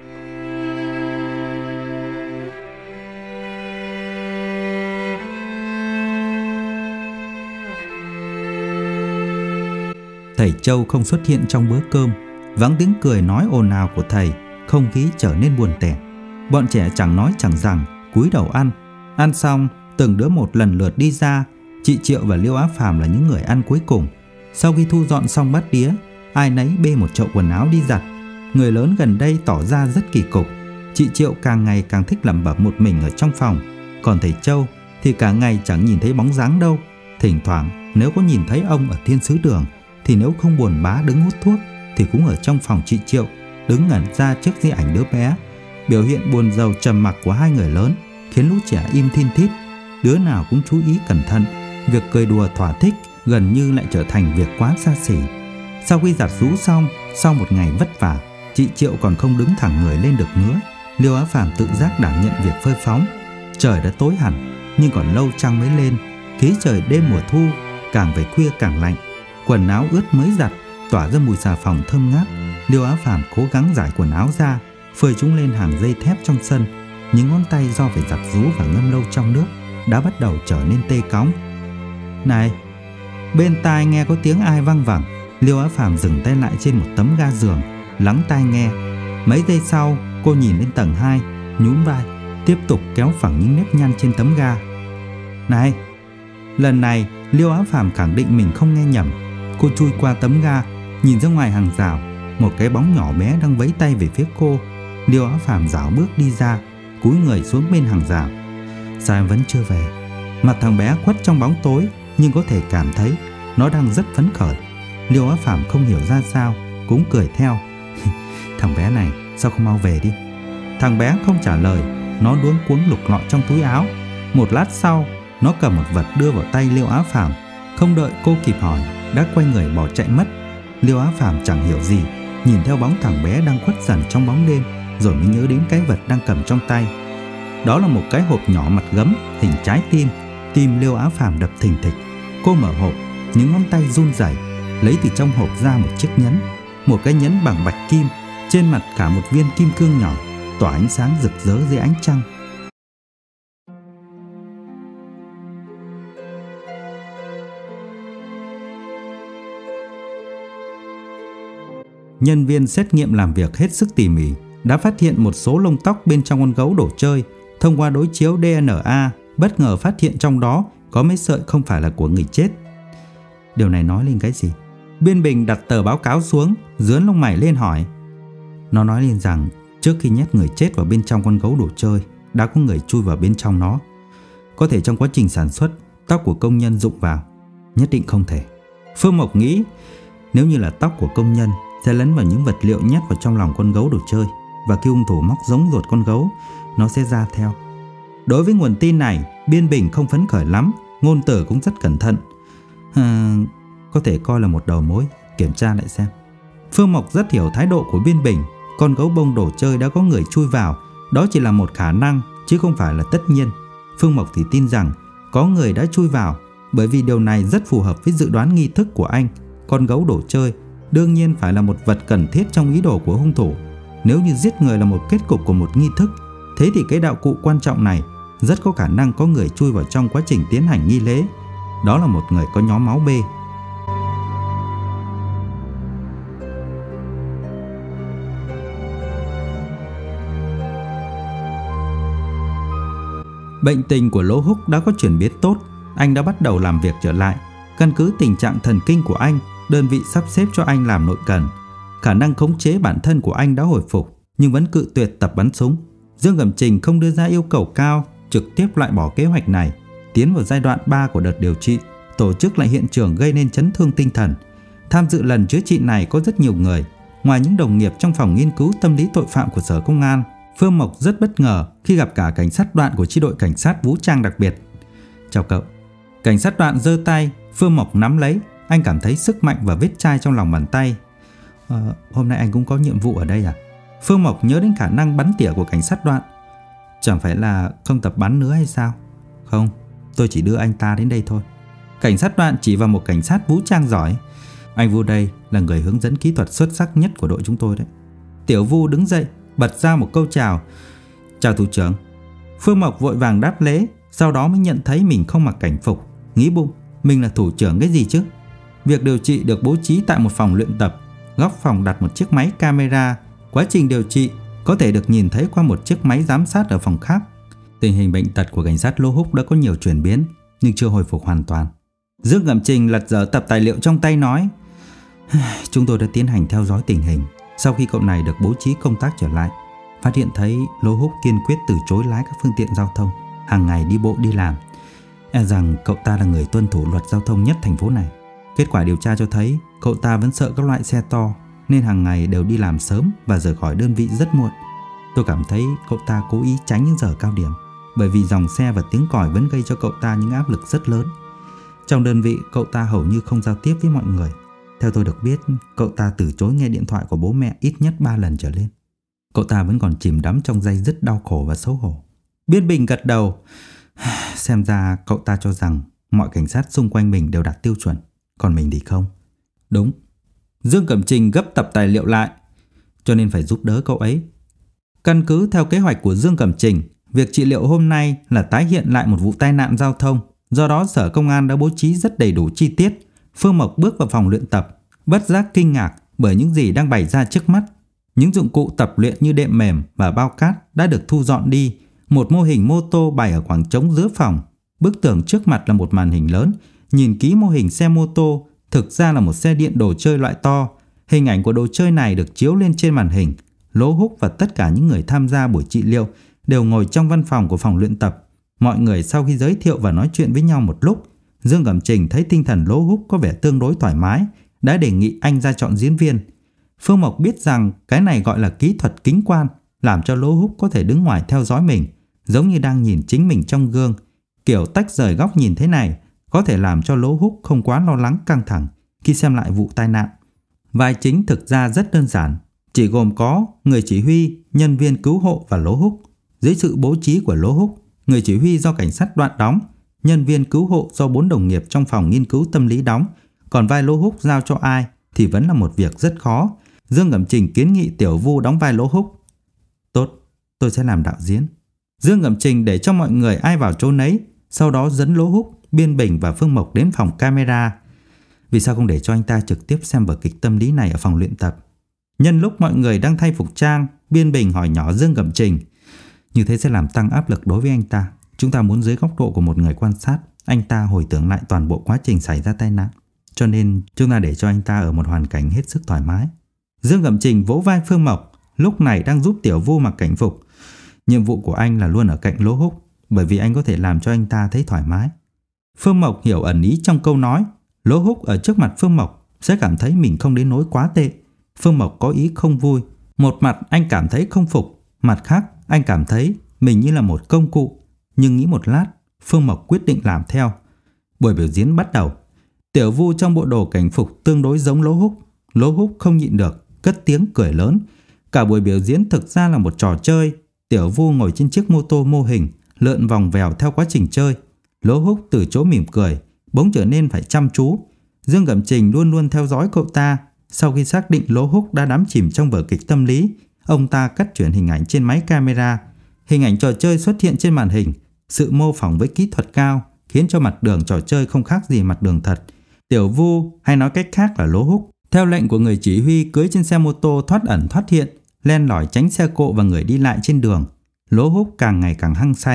Speaker 1: Thầy Châu không xuất hiện trong bữa cơm, vắng tiếng cười nói ồn ào của thầy, không khí trở nên buồn tẻ. Bọn trẻ chẳng nói chẳng rằng, cúi đầu ăn. Ăn xong, từng đứa một lần lượt đi ra. Chị Triệu và Liêu Á Phàm là những người ăn cuối cùng. Sau khi thu dọn xong bát đĩa, ai nấy bê một chậu quần áo đi giặt. Người lớn gần đây tỏ ra rất kỳ cục. Chị Triệu càng ngày càng thích lẩm bẩm một mình ở trong phòng. Còn thầy Châu thì cả ngày chẳng nhìn thấy bóng dáng đâu. Thỉnh thoảng nếu có nhìn thấy ông ở Thiên Sứ Đường, thì nếu không buồn bã đứng hút thuốc, thì cũng ở trong phòng chị Triệu, đứng ngẩn ra trước di ảnh đứa bé. Biểu hiện buồn rầu trầm mặc của hai người lớn khiến lũ trẻ im thin thít. Đứa nào cũng chú ý cẩn thận. Việc cười đùa thỏa thích gần như lại trở thành việc quá xa xỉ. Sau khi giặt rũ xong, sau một ngày vất vả, chị Triệu còn không đứng thẳng người lên được nữa. Liêu Á Phàm tự giác đảm nhận việc phơi phóng. Trời đã tối hẳn, nhưng còn lâu trăng mới lên. Khí trời đêm mùa thu càng về khuya càng lạnh. Quần áo ướt mới giặt tỏa ra mùi xà phòng thơm ngát. Liêu Á Phàm cố gắng giải quần áo ra, phơi chúng lên hàng dây thép trong sân. Những ngón tay do phải giặt rũ và ngâm lâu trong nước đã bắt đầu trở nên tê cóng. Này! Bên tai nghe có tiếng ai văng vẳng. Liêu Á Phàm dừng tay lại trên một tấm ga giường, lắng tai nghe. Mấy giây sau, cô nhìn lên tầng hai, nhún vai, tiếp tục kéo phẳng những nếp nhăn trên tấm ga. Này! Lần này, Liêu Á Phàm khẳng định mình không nghe nhầm. Cô chui qua tấm ga, nhìn ra ngoài hàng rào. Một cái bóng nhỏ bé đang vẫy tay về phía cô. Liêu Á Phàm rảo bước đi ra, cúi người xuống bên hàng rào. Sao em vẫn chưa về? Mặt thằng bé khuất trong bóng tối, nhưng có thể cảm thấy nó đang rất phấn khởi. Liêu Á Phàm không hiểu ra sao, cũng cười theo. Thằng bé này sao không mau về đi? Thằng bé không trả lời, nó luống cuống lục lọi trong túi áo. Một lát sau, nó cầm một vật đưa vào tay Liêu Á Phàm. Không đợi cô kịp hỏi, đã quay người bỏ chạy mất. Liêu Á Phàm chẳng hiểu gì, nhìn theo bóng thằng bé đang khuất dần trong bóng đêm, rồi mới nhớ đến cái vật đang cầm trong tay. Đó là một cái hộp nhỏ mặt gấm hình trái tim. Tim Liêu Á Phàm đập thình thịch. Cô mở hộp, những ngón tay run rẩy, lấy từ trong hộp ra một chiếc nhẫn. Một cái nhẫn bằng bạch kim, trên mặt cả một viên kim cương nhỏ, tỏa ánh sáng rực rỡ dưới ánh trăng. Nhân viên xét nghiệm làm việc hết sức tỉ mỉ, đã phát hiện một số lông tóc bên trong con gấu đồ chơi. Thông qua đối chiếu đê en a, bất ngờ phát hiện trong đó có mấy sợi không phải là của người chết. Điều này nói lên cái gì? Biên Bình đặt tờ báo cáo xuống, dướn lông mày lên hỏi. Nó nói lên rằng trước khi nhét người chết vào bên trong con gấu đồ chơi, đã có người chui vào bên trong nó. Có thể trong quá trình sản xuất, tóc của công nhân rụng vào. Nhất định không thể. Phương Mộc nghĩ nếu như là tóc của công nhân sẽ lấn vào những vật liệu nhét vào trong lòng con gấu đồ chơi, và khi hung thủ móc giống ruột con gấu, nó sẽ ra theo. Đối với nguồn tin này, Biên Bình không phấn khởi lắm, ngôn từ cũng rất cẩn thận. À, có thể coi là một đầu mối, kiểm tra lại xem. Phương Mộc rất hiểu thái độ của Biên Bình. Con gấu bông đồ chơi đã có người chui vào, đó chỉ là một khả năng chứ không phải là tất nhiên. Phương Mộc thì tin rằng có người đã chui vào, bởi vì điều này rất phù hợp với dự đoán nghi thức của anh. Con gấu đồ chơi đương nhiên phải là một vật cần thiết trong ý đồ của hung thủ. Nếu như giết người là một kết cục của một nghi thức, thế thì cái đạo cụ quan trọng này rất có khả năng có người chui vào trong quá trình tiến hành nghi lễ. Đó là một người có nhóm máu B. Bệnh tình của Lỗ Húc đã có chuyển biến tốt, anh đã bắt đầu làm việc trở lại. Căn cứ tình trạng thần kinh của anh, đơn vị sắp xếp cho anh làm nội cần. Khả năng khống chế bản thân của anh đã hồi phục, nhưng vẫn cự tuyệt tập bắn súng. Dương Cẩm Trình không đưa ra yêu cầu cao, trực tiếp loại bỏ kế hoạch này, tiến vào giai đoạn ba của đợt điều trị, tổ chức lại hiện trường gây nên chấn thương tinh thần. Tham dự lần chữa trị này có rất nhiều người, ngoài những đồng nghiệp trong phòng nghiên cứu tâm lý tội phạm của Sở Công an. Phương Mộc rất bất ngờ khi gặp cả cảnh sát Đoạn của chi đội cảnh sát vũ trang đặc biệt. Chào cậu. Cảnh sát Đoạn giơ tay, Phương Mộc nắm lấy. Anh cảm thấy sức mạnh và vết chai trong lòng bàn tay. Ờ, hôm nay anh cũng có nhiệm vụ ở đây à? Phương Mộc nhớ đến khả năng bắn tỉa của cảnh sát Đoạn. Chẳng phải là không tập bắn nữa hay sao? Không, tôi chỉ đưa anh ta đến đây thôi. Cảnh sát Đoạn chỉ vào một cảnh sát vũ trang giỏi. Anh Vu đây là người hướng dẫn kỹ thuật xuất sắc nhất của đội chúng tôi đấy. Tiểu Vu đứng dậy, bật ra một câu chào. Chào thủ trưởng. Phương Mộc vội vàng đáp lễ, sau đó mới nhận thấy mình không mặc cảnh phục, nghĩ bụng, mình là thủ trưởng cái gì chứ? Việc điều trị được bố trí tại một phòng luyện tập, góc phòng đặt một chiếc máy camera. Quá trình điều trị có thể được nhìn thấy qua một chiếc máy giám sát ở phòng khác. Tình hình bệnh tật của cảnh sát Lỗ Húc đã có nhiều chuyển biến, nhưng chưa hồi phục hoàn toàn. Dương Cẩm Trình lật dở tập tài liệu trong tay nói: Chúng tôi đã tiến hành theo dõi tình hình. Sau khi cậu này được bố trí công tác trở lại, phát hiện thấy Lỗ Húc kiên quyết từ chối lái các phương tiện giao thông, hàng ngày đi bộ đi làm. E rằng cậu ta là người tuân thủ luật giao thông nhất thành phố này. Kết quả điều tra cho thấy cậu ta vẫn sợ các loại xe to, nên hàng ngày đều đi làm sớm và rời khỏi đơn vị rất muộn. Tôi cảm thấy cậu ta cố ý tránh những giờ cao điểm, bởi vì dòng xe và tiếng còi vẫn gây cho cậu ta những áp lực rất lớn. Trong đơn vị, cậu ta hầu như không giao tiếp với mọi người. Theo tôi được biết, cậu ta từ chối nghe điện thoại của bố mẹ ít nhất ba lần trở lên. Cậu ta vẫn còn chìm đắm trong day dứt đau khổ và xấu hổ. Biên Bình gật đầu. Xem ra cậu ta cho rằng mọi cảnh sát xung quanh mình đều đạt tiêu chuẩn, còn mình thì không. Đúng. Dương Cẩm Trình gấp tập tài liệu lại, cho nên phải giúp đỡ cậu ấy. Căn cứ theo kế hoạch của Dương Cẩm Trình, việc trị liệu hôm nay là tái hiện lại một vụ tai nạn giao thông. Do đó Sở Công an đã bố trí rất đầy đủ chi tiết. Phương Mộc bước vào phòng luyện tập, bất giác kinh ngạc bởi những gì đang bày ra trước mắt. Những dụng cụ tập luyện như đệm mềm và bao cát đã được thu dọn đi. Một mô hình mô tô bày ở khoảng trống giữa phòng. Bức tường trước mặt là một màn hình lớn. Nhìn kỹ mô hình xe mô tô, thực ra là một xe điện đồ chơi loại to. Hình ảnh của đồ chơi này được chiếu lên trên màn hình. Lỗ Húc và tất cả những người tham gia buổi trị liệu đều ngồi trong văn phòng của phòng luyện tập. Mọi người sau khi giới thiệu và nói chuyện với nhau một lúc, Dương Cẩm Trình thấy tinh thần Lỗ Húc có vẻ tương đối thoải mái, đã đề nghị anh ra chọn diễn viên. Phương Mộc biết rằng cái này gọi là kỹ thuật kính quan, làm cho Lỗ Húc có thể đứng ngoài theo dõi mình, giống như đang nhìn chính mình trong gương. Kiểu tách rời góc nhìn thế này có thể làm cho Lỗ Húc không quá lo lắng căng thẳng khi xem lại vụ tai nạn. Vai chính thực ra rất đơn giản, chỉ gồm có người chỉ huy, nhân viên cứu hộ và Lỗ Húc. Dưới sự bố trí của Lỗ Húc, người chỉ huy do cảnh sát Đoạn đóng, nhân viên cứu hộ do bốn đồng nghiệp trong phòng nghiên cứu tâm lý đóng, còn vai Lỗ Húc giao cho ai thì vẫn là một việc rất khó. Dương Cẩm Trình kiến nghị Tiểu Vu đóng vai Lỗ Húc. Tốt, tôi sẽ làm đạo diễn. Dương Cẩm Trình để cho mọi người ai vào chỗ nấy, sau đó dẫn Lỗ Húc, Biên Bình và Phương Mộc đến phòng camera. Vì sao không để cho anh ta trực tiếp xem vở kịch tâm lý này ở phòng luyện tập? Nhân lúc mọi người đang thay phục trang, Biên Bình hỏi nhỏ Dương Cẩm Trình. Như thế sẽ làm tăng áp lực đối với anh ta. Chúng ta muốn dưới góc độ của một người quan sát, anh ta hồi tưởng lại toàn bộ quá trình xảy ra tai nạn. Cho nên chúng ta để cho anh ta ở một hoàn cảnh hết sức thoải mái. Dương Cẩm Trình vỗ vai Phương Mộc, lúc này đang giúp Tiểu Vu mặc cảnh phục. Nhiệm vụ của anh là luôn ở cạnh Lỗ Húc, bởi vì anh có thể làm cho anh ta thấy thoải mái. Phương Mộc hiểu ẩn ý trong câu nói. Lỗ Húc ở trước mặt Phương Mộc sẽ cảm thấy mình không đến nỗi quá tệ. Phương Mộc có ý không vui. Một mặt anh cảm thấy không phục, mặt khác anh cảm thấy mình như là một công cụ. Nhưng nghĩ một lát, Phương Mộc quyết định làm theo. Buổi biểu diễn bắt đầu. Tiểu Vu trong bộ đồ cảnh phục tương đối giống Lỗ Húc. Lỗ Húc không nhịn được, cất tiếng cười lớn. Cả buổi biểu diễn thực ra là một trò chơi. Tiểu Vu ngồi trên chiếc mô tô mô hình, lượn vòng vèo theo quá trình chơi. Lỗ Húc từ chỗ mỉm cười bỗng trở nên phải chăm chú. Dương Cẩm Trình luôn luôn theo dõi cậu ta. Sau khi xác định Lỗ Húc đã đắm chìm trong vở kịch tâm lý, ông ta cắt chuyển hình ảnh trên máy camera. Hình ảnh trò chơi xuất hiện trên màn hình. Sự mô phỏng với kỹ thuật cao khiến cho mặt đường trò chơi không khác gì mặt đường thật. Tiểu Vu, hay nói cách khác là Lỗ Húc, theo lệnh của người chỉ huy cưỡi trên xe mô tô thoát ẩn thoát hiện, len lỏi tránh xe cộ và người đi lại trên đường. Lỗ Húc càng ngày càng hăng say.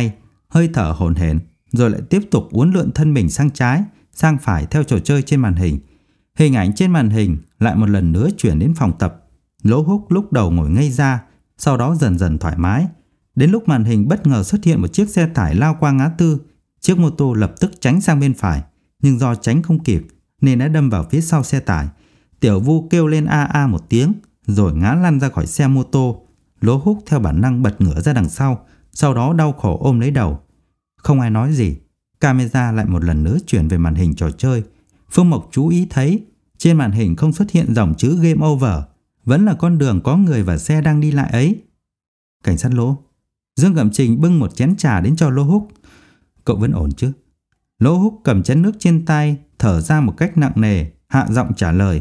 Speaker 1: hơi thở hổn hển, rồi lại tiếp tục uốn lượn thân mình sang trái, sang phải theo trò chơi trên màn hình. Hình ảnh trên màn hình lại một lần nữa chuyển đến phòng tập. Lỗ Húc lúc đầu ngồi ngây ra, sau đó dần dần thoải mái. Đến lúc màn hình bất ngờ xuất hiện một chiếc xe tải lao qua ngã tư, chiếc mô tô lập tức tránh sang bên phải, nhưng do tránh không kịp nên đã đâm vào phía sau xe tải. Tiểu Vu kêu lên a a một tiếng rồi ngã lăn ra khỏi xe mô tô. Lỗ Húc theo bản năng bật ngửa ra đằng sau, sau đó đau khổ ôm lấy đầu. Không ai nói gì. Camera lại một lần nữa chuyển về màn hình trò chơi. Phương Mộc chú ý thấy trên màn hình không xuất hiện dòng chữ game over, vẫn là con đường có người và xe đang đi lại ấy. Cảnh sát Lỗ. Dương Cẩm Trình bưng một chén trà đến cho Lỗ Húc. Cậu vẫn ổn chứ? Lỗ Húc cầm chén nước trên tay, thở ra một cách nặng nề, hạ giọng trả lời.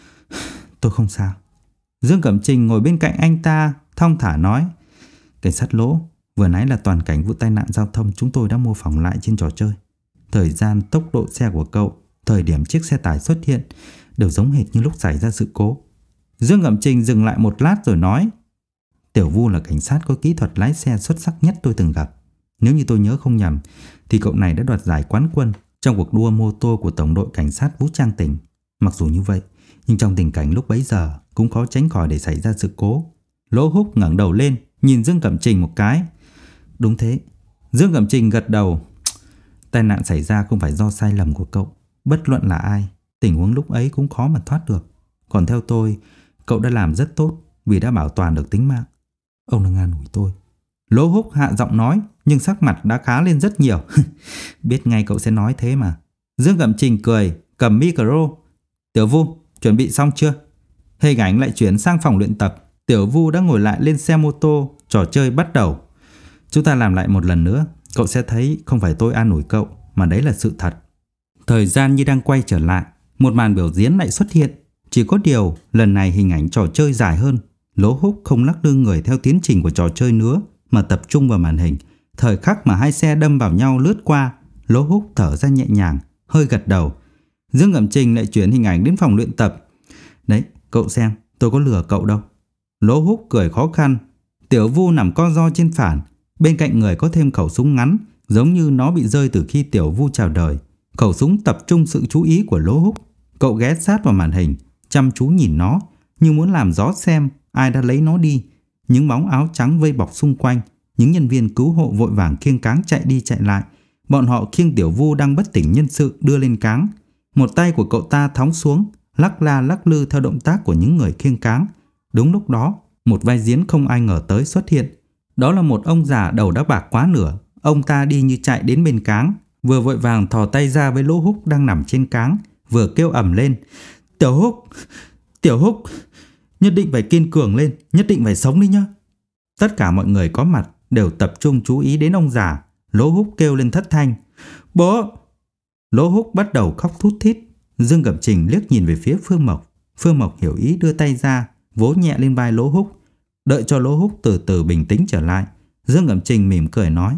Speaker 1: Tôi không sao. Dương Cẩm Trình ngồi bên cạnh anh ta, thong thả nói. Cảnh sát Lỗ, vừa nãy là toàn cảnh vụ tai nạn giao thông chúng tôi đã mô phỏng lại trên trò chơi. Thời gian, tốc độ xe của cậu, thời điểm chiếc xe tải xuất hiện đều giống hệt như lúc xảy ra sự cố. Dương Cẩm Trình dừng lại một lát rồi nói. Tiểu Vu là cảnh sát có kỹ thuật lái xe xuất sắc nhất tôi từng gặp. Nếu như tôi nhớ không nhầm thì cậu này đã đoạt giải quán quân trong cuộc đua mô tô của Tổng đội Cảnh sát Vũ trang tỉnh. Mặc dù như vậy, nhưng trong tình cảnh lúc bấy giờ cũng khó tránh khỏi để xảy ra sự cố. Lỗ Húc ngẩng đầu lên, nhìn Dương Cẩm Trình một cái. Đúng thế. Dương Cẩm Trình gật đầu. Tai nạn xảy ra không phải do sai lầm của cậu. Bất luận là ai, tình huống lúc ấy cũng khó mà thoát được. Còn theo tôi, cậu đã làm rất tốt vì đã bảo toàn được tính mạng. Ông đừng an ủi tôi. Lỗ Húc hạ giọng nói, nhưng sắc mặt đã khá lên rất nhiều. Biết ngay cậu sẽ nói thế mà. Dương Cẩm Trình cười, cầm micro. Tiểu Vu, chuẩn bị xong chưa? Hình ảnh lại chuyển sang phòng luyện tập. Tiểu Vu đã ngồi lại lên xe mô tô. Trò chơi bắt đầu. Chúng ta làm lại một lần nữa. Cậu sẽ thấy không phải tôi an ủi cậu, mà đấy là sự thật. Thời gian như đang quay trở lại. Một màn biểu diễn lại xuất hiện. Chỉ có điều lần này hình ảnh trò chơi dài hơn. Lỗ Húc không lắc lư người theo tiến trình của trò chơi nữa, mà tập trung vào màn hình. Thời khắc mà hai xe đâm vào nhau lướt qua, Lỗ Húc thở ra nhẹ nhàng, hơi gật đầu. Dương Cẩm Trình lại chuyển hình ảnh đến phòng luyện tập. Đấy, cậu xem, tôi có lừa cậu đâu. Lỗ Húc cười khó khăn. Tiểu Vu nằm co ro trên phản, bên cạnh người có thêm khẩu súng ngắn, giống như nó bị rơi từ khi Tiểu Vu chào đời. Khẩu súng tập trung sự chú ý của Lỗ Húc. Cậu ghé sát vào màn hình, chăm chú nhìn nó, như muốn làm rõ xem ai đã lấy nó đi. Những bóng áo trắng vây bọc xung quanh, những nhân viên cứu hộ vội vàng khiêng cáng chạy đi chạy lại. Bọn họ khiêng Tiểu Vu đang bất tỉnh nhân sự đưa lên cáng. Một tay của cậu ta thóng xuống, lắc la lắc lư theo động tác của những người khiêng cáng. Đúng lúc đó, một vai diễn không ai ngờ tới xuất hiện. Đó là một ông già đầu đã bạc quá nửa. Ông ta đi như chạy đến bên cáng, vừa vội vàng thò tay ra với Lỗ Húc đang nằm trên cáng, vừa kêu ầm lên. Tiểu Húc, Tiểu Húc, nhất định phải kiên cường lên, nhất định phải sống đi nhá. Tất cả mọi người có mặt đều tập trung chú ý đến ông già. Lỗ Húc kêu lên thất thanh. Bố! Lỗ Húc bắt đầu khóc thút thít. Dương Cẩm Trình liếc nhìn về phía Phương Mộc. Phương Mộc hiểu ý đưa tay ra, vỗ nhẹ lên vai Lỗ Húc. Đợi cho Lỗ Húc từ từ bình tĩnh trở lại, Dương Cẩm Trình mỉm cười nói.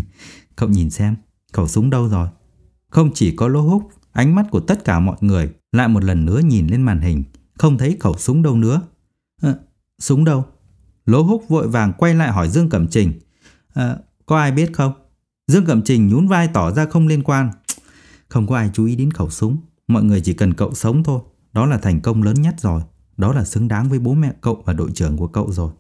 Speaker 1: Cậu nhìn xem, khẩu súng đâu rồi? Không chỉ có Lỗ Húc, ánh mắt của tất cả mọi người lại một lần nữa nhìn lên màn hình. Không thấy khẩu súng đâu nữa. À, súng đâu? Lỗ Húc vội vàng quay lại hỏi Dương Cẩm Trình. À, có ai biết không? Dương Cẩm Trình nhún vai tỏ ra không liên quan. Không có ai chú ý đến khẩu súng. Mọi người chỉ cần cậu sống thôi. Đó là thành công lớn nhất rồi. Đó là xứng đáng với bố mẹ cậu và đội trưởng của cậu rồi.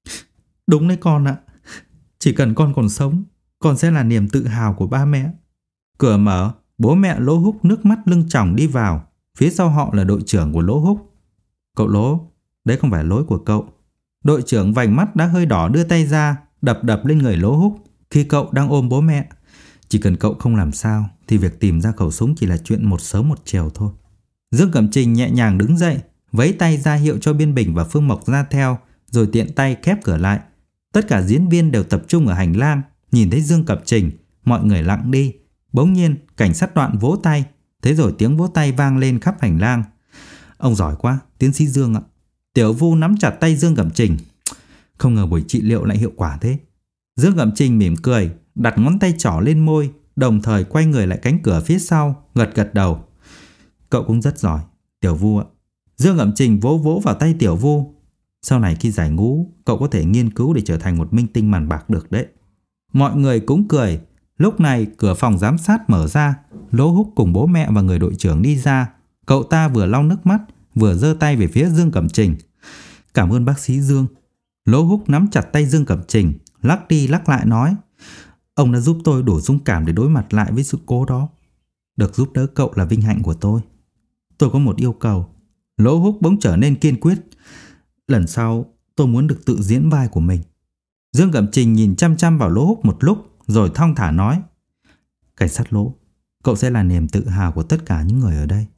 Speaker 1: Đúng đấy con ạ. Chỉ cần con còn sống, con sẽ là niềm tự hào của ba mẹ. Cửa mở, bố mẹ Lỗ Húc nước mắt lưng tròng đi vào. Phía sau họ là đội trưởng của Lỗ Húc. Cậu Lỗ, đấy không phải lỗi của cậu. Đội trưởng vành mắt đã hơi đỏ đưa tay ra, đập đập lên người Lỗ Húc khi cậu đang ôm bố mẹ. Chỉ cần cậu không làm sao thì việc tìm ra khẩu súng chỉ là chuyện một sớm một chiều thôi. Dương Cẩm Trình nhẹ nhàng đứng dậy, vẫy tay ra hiệu cho Biên Bình và Phương Mộc ra theo, rồi tiện tay khép cửa lại. Tất cả diễn viên đều tập trung ở hành lang. Nhìn thấy Dương Cẩm Trình, mọi người lặng đi. Bỗng nhiên cảnh sát Đoạn vỗ tay. Thế rồi tiếng vỗ tay vang lên khắp hành lang. Ông giỏi quá, tiến sĩ Dương ạ. Tiểu Vu nắm chặt tay Dương Cẩm Trình. Không ngờ buổi trị liệu lại hiệu quả thế. Dương Cẩm Trình mỉm cười, đặt ngón tay trỏ lên môi, đồng thời quay người lại cánh cửa phía sau, gật gật đầu. Cậu cũng rất giỏi, Tiểu Vu ạ. Dương Cẩm Trình vỗ vỗ vào tay Tiểu Vu. Sau này khi giải ngũ, cậu có thể nghiên cứu để trở thành một minh tinh màn bạc được đấy. Mọi người cũng cười. Lúc này cửa phòng giám sát mở ra, Lỗ Húc cùng bố mẹ và người đội trưởng đi ra. Cậu ta vừa lau nước mắt, vừa giơ tay về phía Dương Cẩm Trình. Cảm ơn bác sĩ Dương. Lỗ Húc nắm chặt tay Dương Cẩm Trình, lắc đi lắc lại nói: Ông đã giúp tôi đủ dũng cảm để đối mặt lại với sự cố đó. Được giúp đỡ cậu là vinh hạnh của tôi. Tôi có một yêu cầu. Lỗ Húc bỗng trở nên kiên quyết. Lần sau tôi muốn được tự diễn vai của mình. Dương Cẩm Trình nhìn chăm chăm vào Lỗ Húc một lúc, rồi thong thả nói: Cảnh sát Lỗ, cậu sẽ là niềm tự hào của tất cả những người ở đây.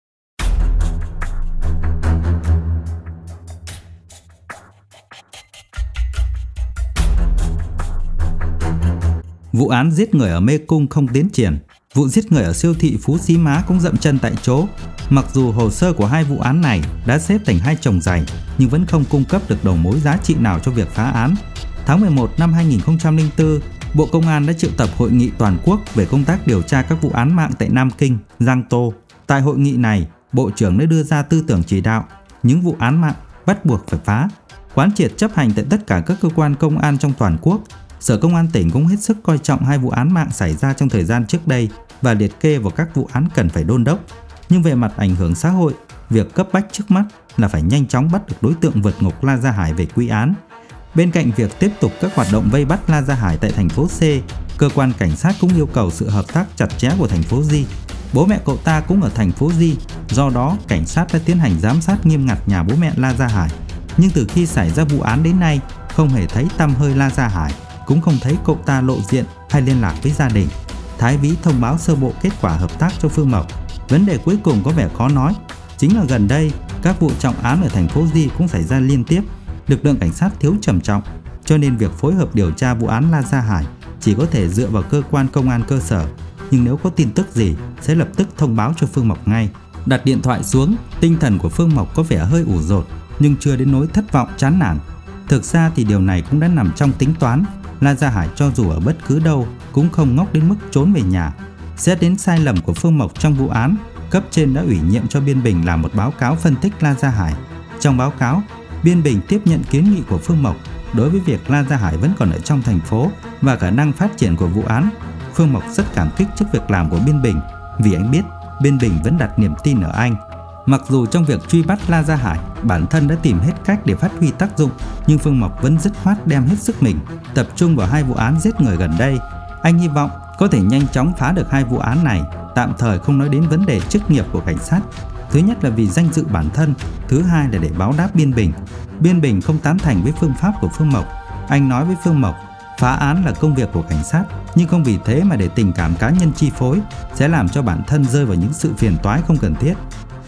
Speaker 1: Vụ án giết người ở Mê Cung không tiến triển. Vụ giết người ở siêu thị Phú Xí Má cũng dậm chân tại chỗ. Mặc dù hồ sơ của hai vụ án này đã xếp thành hai chồng dày, nhưng vẫn không cung cấp được đầu mối giá trị nào cho việc phá án. Tháng mười một năm hai nghìn không trăm lẻ bốn, Bộ Công an đã triệu tập hội nghị toàn quốc về công tác điều tra các vụ án mạng tại Nam Kinh, Giang Tô. Tại hội nghị này, Bộ trưởng đã đưa ra tư tưởng chỉ đạo: những vụ án mạng bắt buộc phải phá, quán triệt chấp hành tại tất cả các cơ quan công an trong toàn quốc. Sở Công an tỉnh cũng hết sức coi trọng hai vụ án mạng xảy ra trong thời gian trước đây và liệt kê vào các vụ án cần phải đôn đốc. Nhưng về mặt ảnh hưởng xã hội, việc cấp bách trước mắt là phải nhanh chóng bắt được đối tượng vượt ngục La Gia Hải về quy án. Bên cạnh việc tiếp tục các hoạt động vây bắt La Gia Hải tại thành phố C, cơ quan cảnh sát cũng yêu cầu sự hợp tác chặt chẽ của thành phố Di. Bố mẹ cậu ta cũng ở thành phố Di, do đó cảnh sát đã tiến hành giám sát nghiêm ngặt nhà bố mẹ La Gia Hải. Nhưng từ khi xảy ra vụ án đến nay, không hề thấy tăm hơi La Gia Hải, cũng không thấy cậu ta lộ diện hay liên lạc với gia đình. Thái Vĩ thông báo sơ bộ kết quả hợp tác cho Phương Mộc. Vấn đề cuối cùng có vẻ khó nói, chính là gần đây các vụ trọng án ở thành phố Di cũng xảy ra liên tiếp. Lực lượng cảnh sát thiếu trầm trọng, cho nên việc phối hợp điều tra vụ án La Gia Hải chỉ có thể dựa vào cơ quan công an cơ sở. Nhưng nếu có tin tức gì sẽ lập tức thông báo cho Phương Mộc ngay. Đặt điện thoại xuống, tinh thần của Phương Mộc có vẻ hơi ủ rột, nhưng chưa đến nỗi thất vọng chán nản. Thực ra thì điều này cũng đã nằm trong tính toán. La Gia Hải cho dù ở bất cứ đâu cũng không ngốc đến mức trốn về nhà. Xét đến sai lầm của Phương Mộc trong vụ án, cấp trên đã ủy nhiệm cho Biên Bình làm một báo cáo phân tích La Gia Hải. Trong báo cáo, Biên Bình tiếp nhận kiến nghị của Phương Mộc đối với việc La Gia Hải vẫn còn ở trong thành phố và khả năng phát triển của vụ án. Phương Mộc rất cảm kích trước việc làm của Biên Bình, vì anh biết Biên Bình vẫn đặt niềm tin ở anh. Mặc dù trong việc truy bắt La Gia Hải, bản thân đã tìm hết cách để phát huy tác dụng, nhưng Phương Mộc vẫn dứt khoát đem hết sức mình, tập trung vào hai vụ án giết người gần đây. Anh hy vọng có thể nhanh chóng phá được hai vụ án này, tạm thời không nói đến vấn đề chức nghiệp của cảnh sát. Thứ nhất là vì danh dự bản thân, thứ hai là để báo đáp Biên Bình. Biên Bình không tán thành với phương pháp của Phương Mộc. Anh nói với Phương Mộc, phá án là công việc của cảnh sát, nhưng không vì thế mà để tình cảm cá nhân chi phối, sẽ làm cho bản thân rơi vào những sự phiền toái không cần thiết.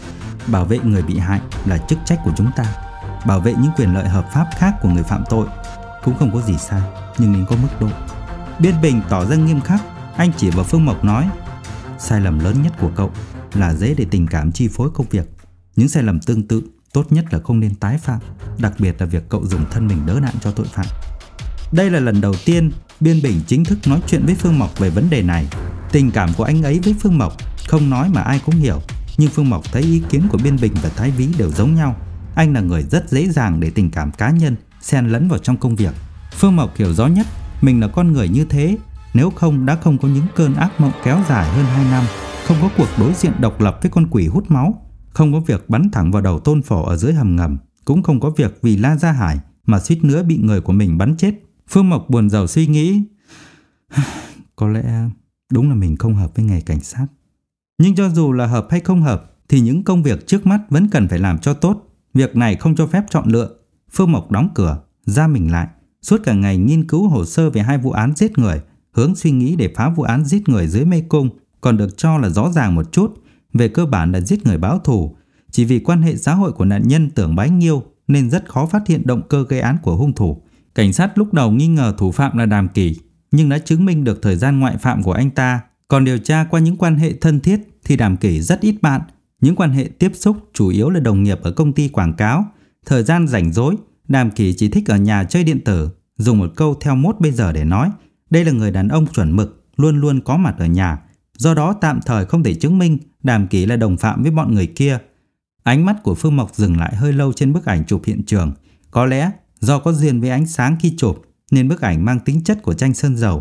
Speaker 1: Bảo vệ người bị hại là chức trách của chúng ta. Bảo vệ những quyền lợi hợp pháp khác của người phạm tội cũng không có gì sai, nhưng nên có mức độ. Biên Bình tỏ ra nghiêm khắc. Anh chỉ vào Phương Mộc nói, sai lầm lớn nhất của cậu là dễ để tình cảm chi phối công việc. Những sai lầm tương tự tốt nhất là không nên tái phạm, đặc biệt là việc cậu dùng thân mình đỡ đạn cho tội phạm. Đây là lần đầu tiên Biên Bình chính thức nói chuyện với Phương Mộc về vấn đề này. Tình cảm của anh ấy với Phương Mộc không nói mà ai cũng hiểu, nhưng Phương Mộc thấy ý kiến của Biên Bình và Thái Vĩ đều giống nhau. Anh là người rất dễ dàng để tình cảm cá nhân xen lẫn vào trong công việc. Phương Mộc hiểu rõ nhất mình là con người như thế, nếu không đã không có những cơn ác mộng kéo dài hơn hai năm, không có cuộc đối diện độc lập với con quỷ hút máu, không có việc bắn thẳng vào đầu Tôn Phổ ở dưới hầm ngầm, cũng không có việc vì La Gia Hải mà suýt nữa bị người của mình bắn chết. Phương Mộc buồn rầu suy nghĩ, có lẽ đúng là mình không hợp với nghề cảnh sát. Nhưng cho dù là hợp hay không hợp thì những công việc trước mắt vẫn cần phải làm cho tốt. Việc này không cho phép chọn lựa. Phương Mộc đóng cửa, ra mình lại, suốt cả ngày nghiên cứu hồ sơ về hai vụ án giết người, hướng suy nghĩ để phá vụ án giết người dưới mê cung còn được cho là rõ ràng một chút. Về cơ bản là giết người báo thù. Chỉ vì quan hệ xã hội của nạn nhân tưởng bái nghiêu nên rất khó phát hiện động cơ gây án của hung thủ. Cảnh sát lúc đầu nghi ngờ thủ phạm là Đàm Kỷ, nhưng đã chứng minh được thời gian ngoại phạm của anh ta. Còn điều tra qua những quan hệ thân thiết thì Đàm Kỷ rất ít bạn. Những quan hệ tiếp xúc chủ yếu là đồng nghiệp ở công ty quảng cáo. Thời gian rảnh rỗi, Đàm Kỷ chỉ thích ở nhà chơi điện tử. Dùng một câu theo mốt bây giờ để nói, đây là người đàn ông chuẩn mực, luôn luôn có mặt ở nhà. Do đó tạm thời không thể chứng minh Đàm Kỷ là đồng phạm với bọn người kia. Ánh mắt của Phương Mộc dừng lại hơi lâu trên bức ảnh chụp hiện trường. Có lẽ do có duyên với ánh sáng khi chụp nên bức ảnh mang tính chất của tranh sơn dầu.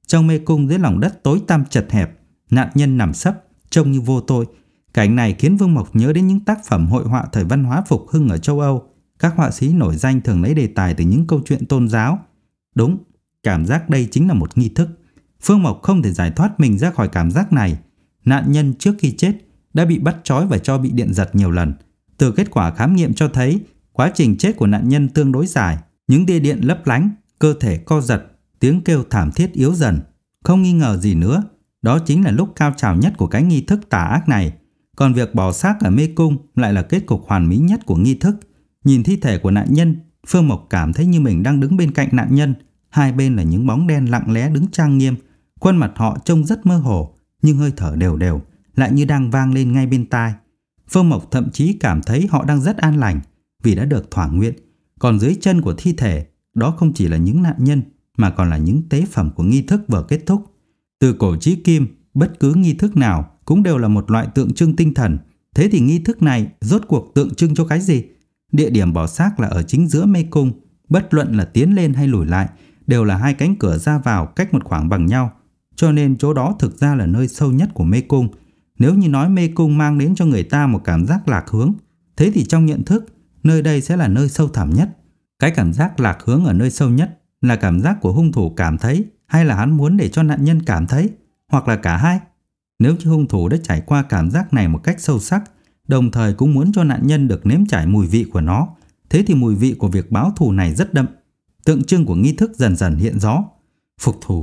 Speaker 1: Trong mê cung dưới lòng đất tối tăm chật hẹp, nạn nhân nằm sấp, trông như vô tội. Cảnh này khiến Vương Mộc nhớ đến những tác phẩm hội họa thời văn hóa phục hưng ở châu Âu. Các họa sĩ nổi danh thường lấy đề tài từ những câu chuyện tôn giáo. Đúng, cảm giác đây chính là một nghi thức. Phương Mộc không thể giải thoát mình ra khỏi cảm giác này. Nạn nhân trước khi chết đã bị bắt trói và cho bị điện giật nhiều lần. Từ kết quả khám nghiệm cho thấy quá trình chết của nạn nhân tương đối dài. Những tia điện lấp lánh, cơ thể co giật, tiếng kêu thảm thiết yếu dần. Không nghi ngờ gì nữa, đó chính là lúc cao trào nhất của cái nghi thức tà ác này. Còn việc bỏ xác ở mê cung lại là kết cục hoàn mỹ nhất của nghi thức. Nhìn thi thể của nạn nhân, Phương Mộc cảm thấy như mình đang đứng bên cạnh nạn nhân. Hai bên là những bóng đen lặng lẽ đứng trang nghiêm. Khuôn mặt họ trông rất mơ hồ, nhưng hơi thở đều đều, lại như đang vang lên ngay bên tai. Phương Mộc thậm chí cảm thấy họ đang rất an lành vì đã được thỏa nguyện. Còn dưới chân của thi thể, đó không chỉ là những nạn nhân mà còn là những tế phẩm của nghi thức vừa kết thúc. Từ cổ chí kim, bất cứ nghi thức nào cũng đều là một loại tượng trưng tinh thần. Thế thì nghi thức này rốt cuộc tượng trưng cho cái gì? Địa điểm bỏ xác là ở chính giữa mê cung. Bất luận là tiến lên hay lùi lại đều là hai cánh cửa ra vào cách một khoảng bằng nhau. Cho nên chỗ đó thực ra là nơi sâu nhất của mê cung. Nếu như nói mê cung mang đến cho người ta một cảm giác lạc hướng, thế thì trong nhận thức, nơi đây sẽ là nơi sâu thẳm nhất. Cái cảm giác lạc hướng ở nơi sâu nhất là cảm giác của hung thủ cảm thấy, hay là hắn muốn để cho nạn nhân cảm thấy, hoặc là cả hai. Nếu như hung thủ đã trải qua cảm giác này một cách sâu sắc, đồng thời cũng muốn cho nạn nhân được nếm trải mùi vị của nó, thế thì mùi vị của việc báo thù này rất đậm. Tượng trưng của nghi thức dần dần hiện rõ. Phục thù.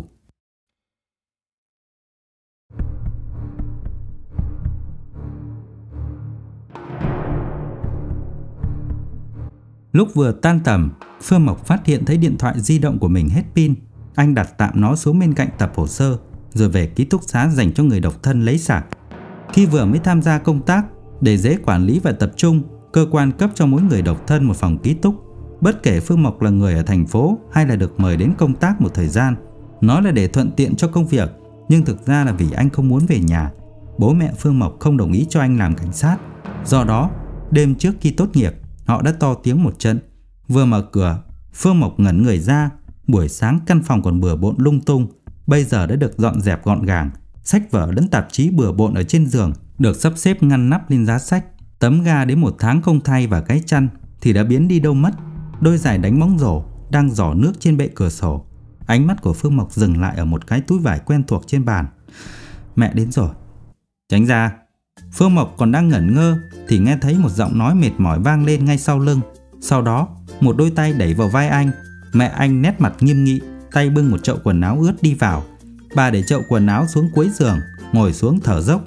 Speaker 1: Lúc vừa tan tầm, Phương Mộc phát hiện thấy điện thoại di động của mình hết pin. Anh đặt tạm nó xuống bên cạnh tập hồ sơ, rồi về ký túc xá dành cho người độc thân lấy sạc. Khi vừa mới tham gia công tác, để dễ quản lý và tập trung, cơ quan cấp cho mỗi người độc thân một phòng ký túc. Bất kể Phương Mộc là người ở thành phố hay là được mời đến công tác một thời gian. Nói là để thuận tiện cho công việc, nhưng thực ra là vì anh không muốn về nhà. Bố mẹ Phương Mộc không đồng ý cho anh làm cảnh sát. Do đó, đêm trước khi tốt nghiệp, họ đã to tiếng một trận. Vừa mở cửa, Phương Mộc ngẩn người ra. Buổi sáng căn phòng còn bừa bộn lung tung, bây giờ đã được dọn dẹp gọn gàng. Sách vở lẫn tạp chí bừa bộn ở trên giường được sắp xếp ngăn nắp lên giá sách. Tấm ga đến một tháng không thay và cái chăn thì đã biến đi đâu mất. Đôi giày đánh bóng rổ đang rỏ nước trên bệ cửa sổ. Ánh mắt của Phương Mộc dừng lại ở một cái túi vải quen thuộc trên bàn. Mẹ đến rồi. Tránh ra. Phương Mộc còn đang ngẩn ngơ thì nghe thấy một giọng nói mệt mỏi vang lên ngay sau lưng. Sau đó một đôi tay đẩy vào vai anh. Mẹ anh nét mặt nghiêm nghị, tay bưng một chậu quần áo ướt đi vào. Bà để chậu quần áo xuống cuối giường, ngồi xuống thở dốc.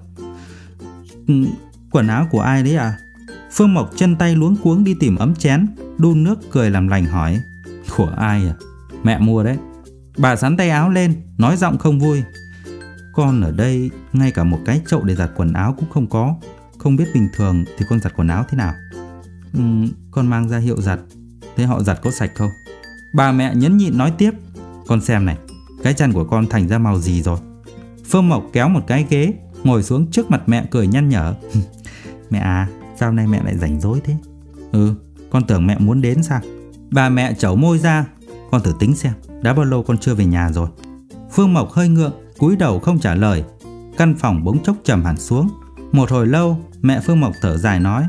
Speaker 1: Ừ, quần áo của ai đấy à? Phương Mộc chân tay luống cuống đi tìm ấm chén, đun nước cười làm lành hỏi. Của ai à? Mẹ mua đấy. Bà xắn tay áo lên, nói giọng không vui. Con ở đây ngay cả một cái chậu để giặt quần áo cũng không có. Không biết bình thường thì con giặt quần áo thế nào? Ừ, con mang ra hiệu giặt. Thế họ giặt có sạch không? Bà mẹ nhẫn nhịn nói tiếp. Con xem này, cái chăn của con thành ra màu gì rồi? Phương Mộc kéo một cái ghế, ngồi xuống trước mặt mẹ cười nhăn nhở. Mẹ à, sao nay mẹ lại rảnh rỗi thế? Ừ, con tưởng mẹ muốn đến sao? Bà mẹ chẩu môi ra. Con thử tính xem, đã bao lâu con chưa về nhà rồi? Phương Mộc hơi ngượng, cúi đầu không trả lời. Căn phòng bỗng chốc trầm hẳn xuống. Một hồi lâu, mẹ Phương Mộc thở dài nói.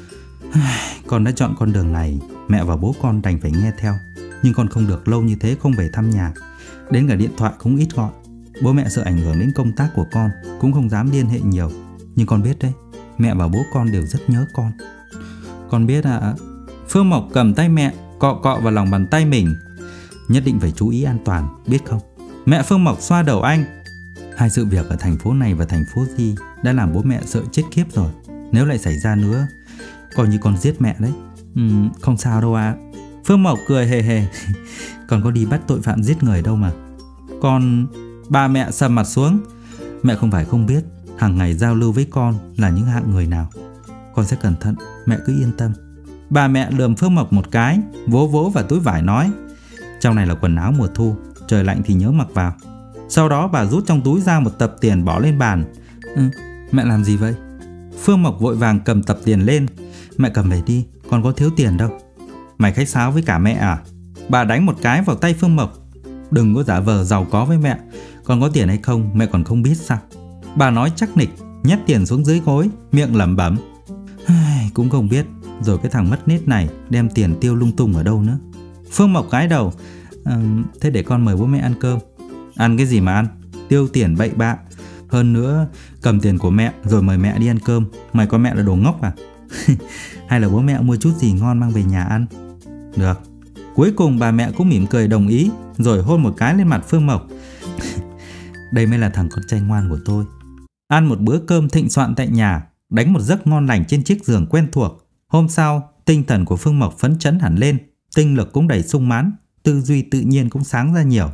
Speaker 1: Con đã chọn con đường này, mẹ và bố con đành phải nghe theo. Nhưng con không được lâu như thế không về thăm nhà. Đến cả điện thoại cũng ít gọi. Bố mẹ sợ ảnh hưởng đến công tác của con, cũng không dám liên hệ nhiều. Nhưng con biết đấy, mẹ và bố con đều rất nhớ con. Con biết ạ. À? Phương Mộc cầm tay mẹ, cọ cọ vào lòng bàn tay mình. Nhất định phải chú ý an toàn, biết không? Mẹ Phương Mộc xoa đầu anh. Hai sự việc ở thành phố này và thành phố Di đã làm bố mẹ sợ chết khiếp rồi. Nếu lại xảy ra nữa, coi như con giết mẹ đấy. Ừ, không sao đâu ạ. À. Phương Mộc cười hề hề. Con có đi bắt tội phạm giết người đâu mà. Con... Bà mẹ sầm mặt xuống. Mẹ không phải không biết hàng ngày giao lưu với con là những hạng người nào. Con sẽ cẩn thận, mẹ cứ yên tâm. Bà mẹ lườm Phương Mộc một cái, vỗ vỗ vào túi vải nói. Trong này là quần áo mùa thu, trời lạnh thì nhớ mặc vào. Sau đó bà rút trong túi ra một tập tiền bỏ lên bàn. Ừ, mẹ làm gì vậy? Phương Mộc vội vàng cầm tập tiền lên. Mẹ cầm về đi, con có thiếu tiền đâu. Mày khách sáo với cả mẹ à? Bà đánh một cái vào tay Phương Mộc. đừng có giả vờ giàu có với mẹ. Con có tiền hay không mẹ còn không biết sao? Bà nói chắc nịch, nhét tiền xuống dưới gối, miệng lẩm bẩm. Cũng không biết, rồi cái thằng mất nết này đem tiền tiêu lung tung ở đâu nữa. Phương Mộc gãi đầu. À, thế để con mời bố mẹ ăn cơm. Ăn cái gì mà ăn? Tiêu tiền bậy bạ. Hơn nữa, cầm tiền của mẹ rồi mời mẹ đi ăn cơm. Mày coi mẹ là đồ ngốc à? Hay là bố mẹ mua chút gì ngon mang về nhà ăn? Được. Cuối cùng bà mẹ cũng mỉm cười đồng ý, rồi hôn một cái lên mặt Phương Mộc. Đây mới là thằng con trai ngoan của tôi. Ăn một bữa cơm thịnh soạn tại nhà, đánh một giấc ngon lành trên chiếc giường quen thuộc. Hôm sau, tinh thần của Phương Mộc phấn chấn hẳn lên, tinh lực cũng đầy sung mãn, tư duy tự nhiên cũng sáng ra nhiều.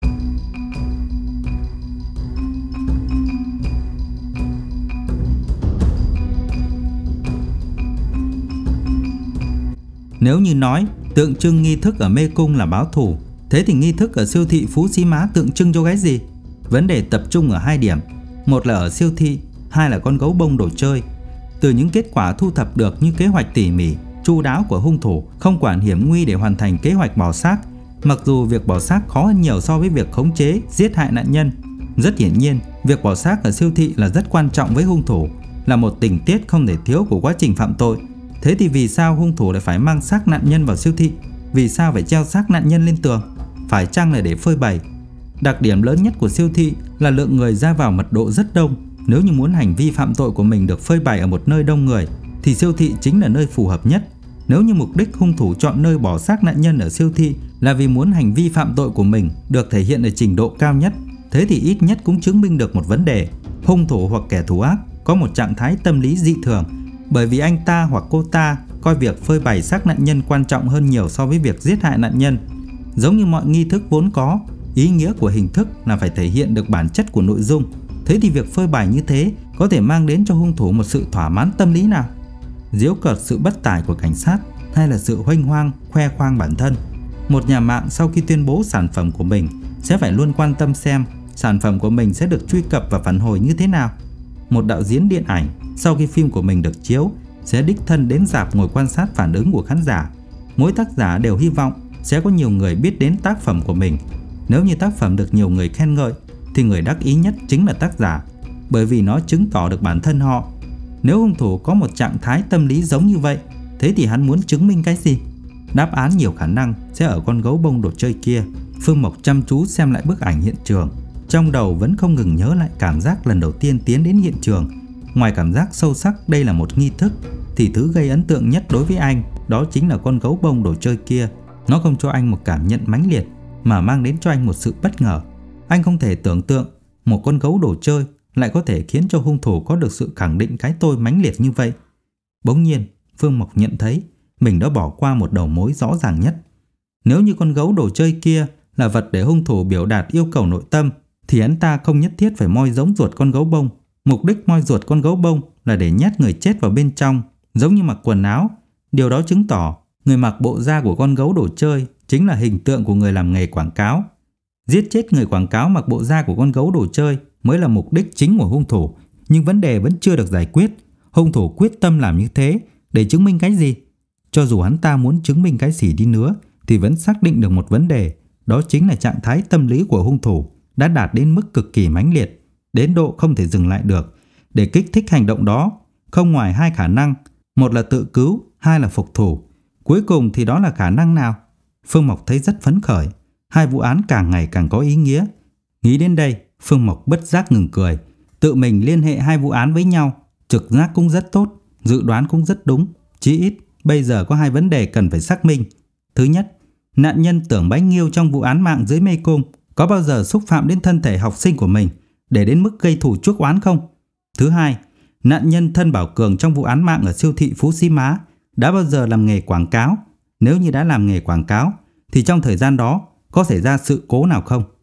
Speaker 1: Nếu như nói tượng trưng nghi thức ở mê cung là báo thù, thế thì nghi thức ở siêu thị Phú Sĩ Má tượng trưng cho cái gì? Vấn đề tập trung ở hai điểm. Một là ở siêu thị, hai là con gấu bông đồ chơi. Từ những kết quả thu thập được như kế hoạch tỉ mỉ, chu đáo của hung thủ, không quản hiểm nguy để hoàn thành kế hoạch bỏ xác. Mặc dù việc bỏ xác khó hơn nhiều so với việc khống chế, giết hại nạn nhân. Rất hiển nhiên, việc bỏ xác ở siêu thị là rất quan trọng với hung thủ, là một tình tiết không thể thiếu của quá trình phạm tội. Thế thì vì sao hung thủ lại phải mang xác nạn nhân vào siêu thị? Vì sao phải treo xác nạn nhân lên tường? Phải chăng là để phơi bày? Đặc điểm lớn nhất của siêu thị là lượng người ra vào mật độ rất đông. Nếu như muốn hành vi phạm tội của mình được phơi bày ở một nơi đông người thì siêu thị chính là nơi phù hợp nhất. Nếu như mục đích hung thủ chọn nơi bỏ xác nạn nhân ở siêu thị là vì muốn hành vi phạm tội của mình được thể hiện ở trình độ cao nhất, thế thì ít nhất cũng chứng minh được một vấn đề. Hung thủ hoặc kẻ thù ác có một trạng thái tâm lý dị thường, bởi vì anh ta hoặc cô ta coi việc phơi bày xác nạn nhân quan trọng hơn nhiều so với việc giết hại nạn nhân. Giống như mọi nghi thức vốn có, ý nghĩa của hình thức là phải thể hiện được bản chất của nội dung. Thế thì việc phơi bày như thế có thể mang đến cho hung thủ một sự thỏa mãn tâm lý nào? Giễu cợt sự bất tài của cảnh sát hay là sự huênh hoang, khoe khoang bản thân? Một nhà mạng sau khi tuyên bố sản phẩm của mình sẽ phải luôn quan tâm xem sản phẩm của mình sẽ được truy cập và phản hồi như thế nào. Một đạo diễn điện ảnh sau khi phim của mình được chiếu sẽ đích thân đến rạp ngồi quan sát phản ứng của khán giả. Mỗi tác giả đều hy vọng sẽ có nhiều người biết đến tác phẩm của mình. Nếu như tác phẩm được nhiều người khen ngợi thì người đắc ý nhất chính là tác giả, bởi vì nó chứng tỏ được bản thân họ. Nếu hung thủ có một trạng thái tâm lý giống như vậy, thế thì hắn muốn chứng minh cái gì? Đáp án nhiều khả năng sẽ ở con gấu bông đồ chơi kia. Phương Mộc chăm chú xem lại bức ảnh hiện trường, trong đầu vẫn không ngừng nhớ lại cảm giác lần đầu tiên tiến đến hiện trường. Ngoài cảm giác sâu sắc đây là một nghi thức, thì thứ gây ấn tượng nhất đối với anh đó chính là con gấu bông đồ chơi kia. Nó không cho anh một cảm nhận mãnh liệt, mà mang đến cho anh một sự bất ngờ. Anh không thể tưởng tượng một con gấu đồ chơi lại có thể khiến cho hung thủ có được sự khẳng định cái tôi mãnh liệt như vậy. Bỗng nhiên, Phương Mộc nhận thấy mình đã bỏ qua một đầu mối rõ ràng nhất. Nếu như con gấu đồ chơi kia là vật để hung thủ biểu đạt yêu cầu nội tâm, thì hắn ta không nhất thiết phải moi giống ruột con gấu bông. Mục đích moi ruột con gấu bông là để nhét người chết vào bên trong, giống như mặc quần áo. Điều đó chứng tỏ người mặc bộ da của con gấu đồ chơi chính là hình tượng của người làm nghề quảng cáo. Giết chết người quảng cáo mặc bộ da của con gấu đồ chơi mới là mục đích chính của hung thủ. Nhưng vấn đề vẫn chưa được giải quyết. Hung thủ quyết tâm làm như thế để chứng minh cái gì? Cho dù hắn ta muốn chứng minh cái gì đi nữa thì vẫn xác định được một vấn đề, đó chính là trạng thái tâm lý của hung thủ đã đạt đến mức cực kỳ mãnh liệt, đến độ không thể dừng lại được. Để kích thích hành động đó, không ngoài hai khả năng, một là tự cứu, hai là phục thủ. Cuối cùng thì đó là khả năng nào? Phương Mộc thấy rất phấn khởi. Hai vụ án càng ngày càng có ý nghĩa. Nghĩ đến đây, Phương Mộc bất giác ngừng cười. Tự mình liên hệ hai vụ án với nhau, trực giác cũng rất tốt, dự đoán cũng rất đúng. Chí ít bây giờ có hai vấn đề cần phải xác minh. Thứ nhất, nạn nhân Tưởng Bách Nghiêu trong vụ án mạng dưới mê cung có bao giờ xúc phạm đến thân thể học sinh của mình để đến mức gây thù chuốc oán không? Thứ hai, nạn nhân Thân Bảo Cường trong vụ án mạng ở siêu thị Phú Sĩ Má đã bao giờ làm nghề quảng cáo? Nếu như đã làm nghề quảng cáo thì trong thời gian đó có xảy ra sự cố nào không?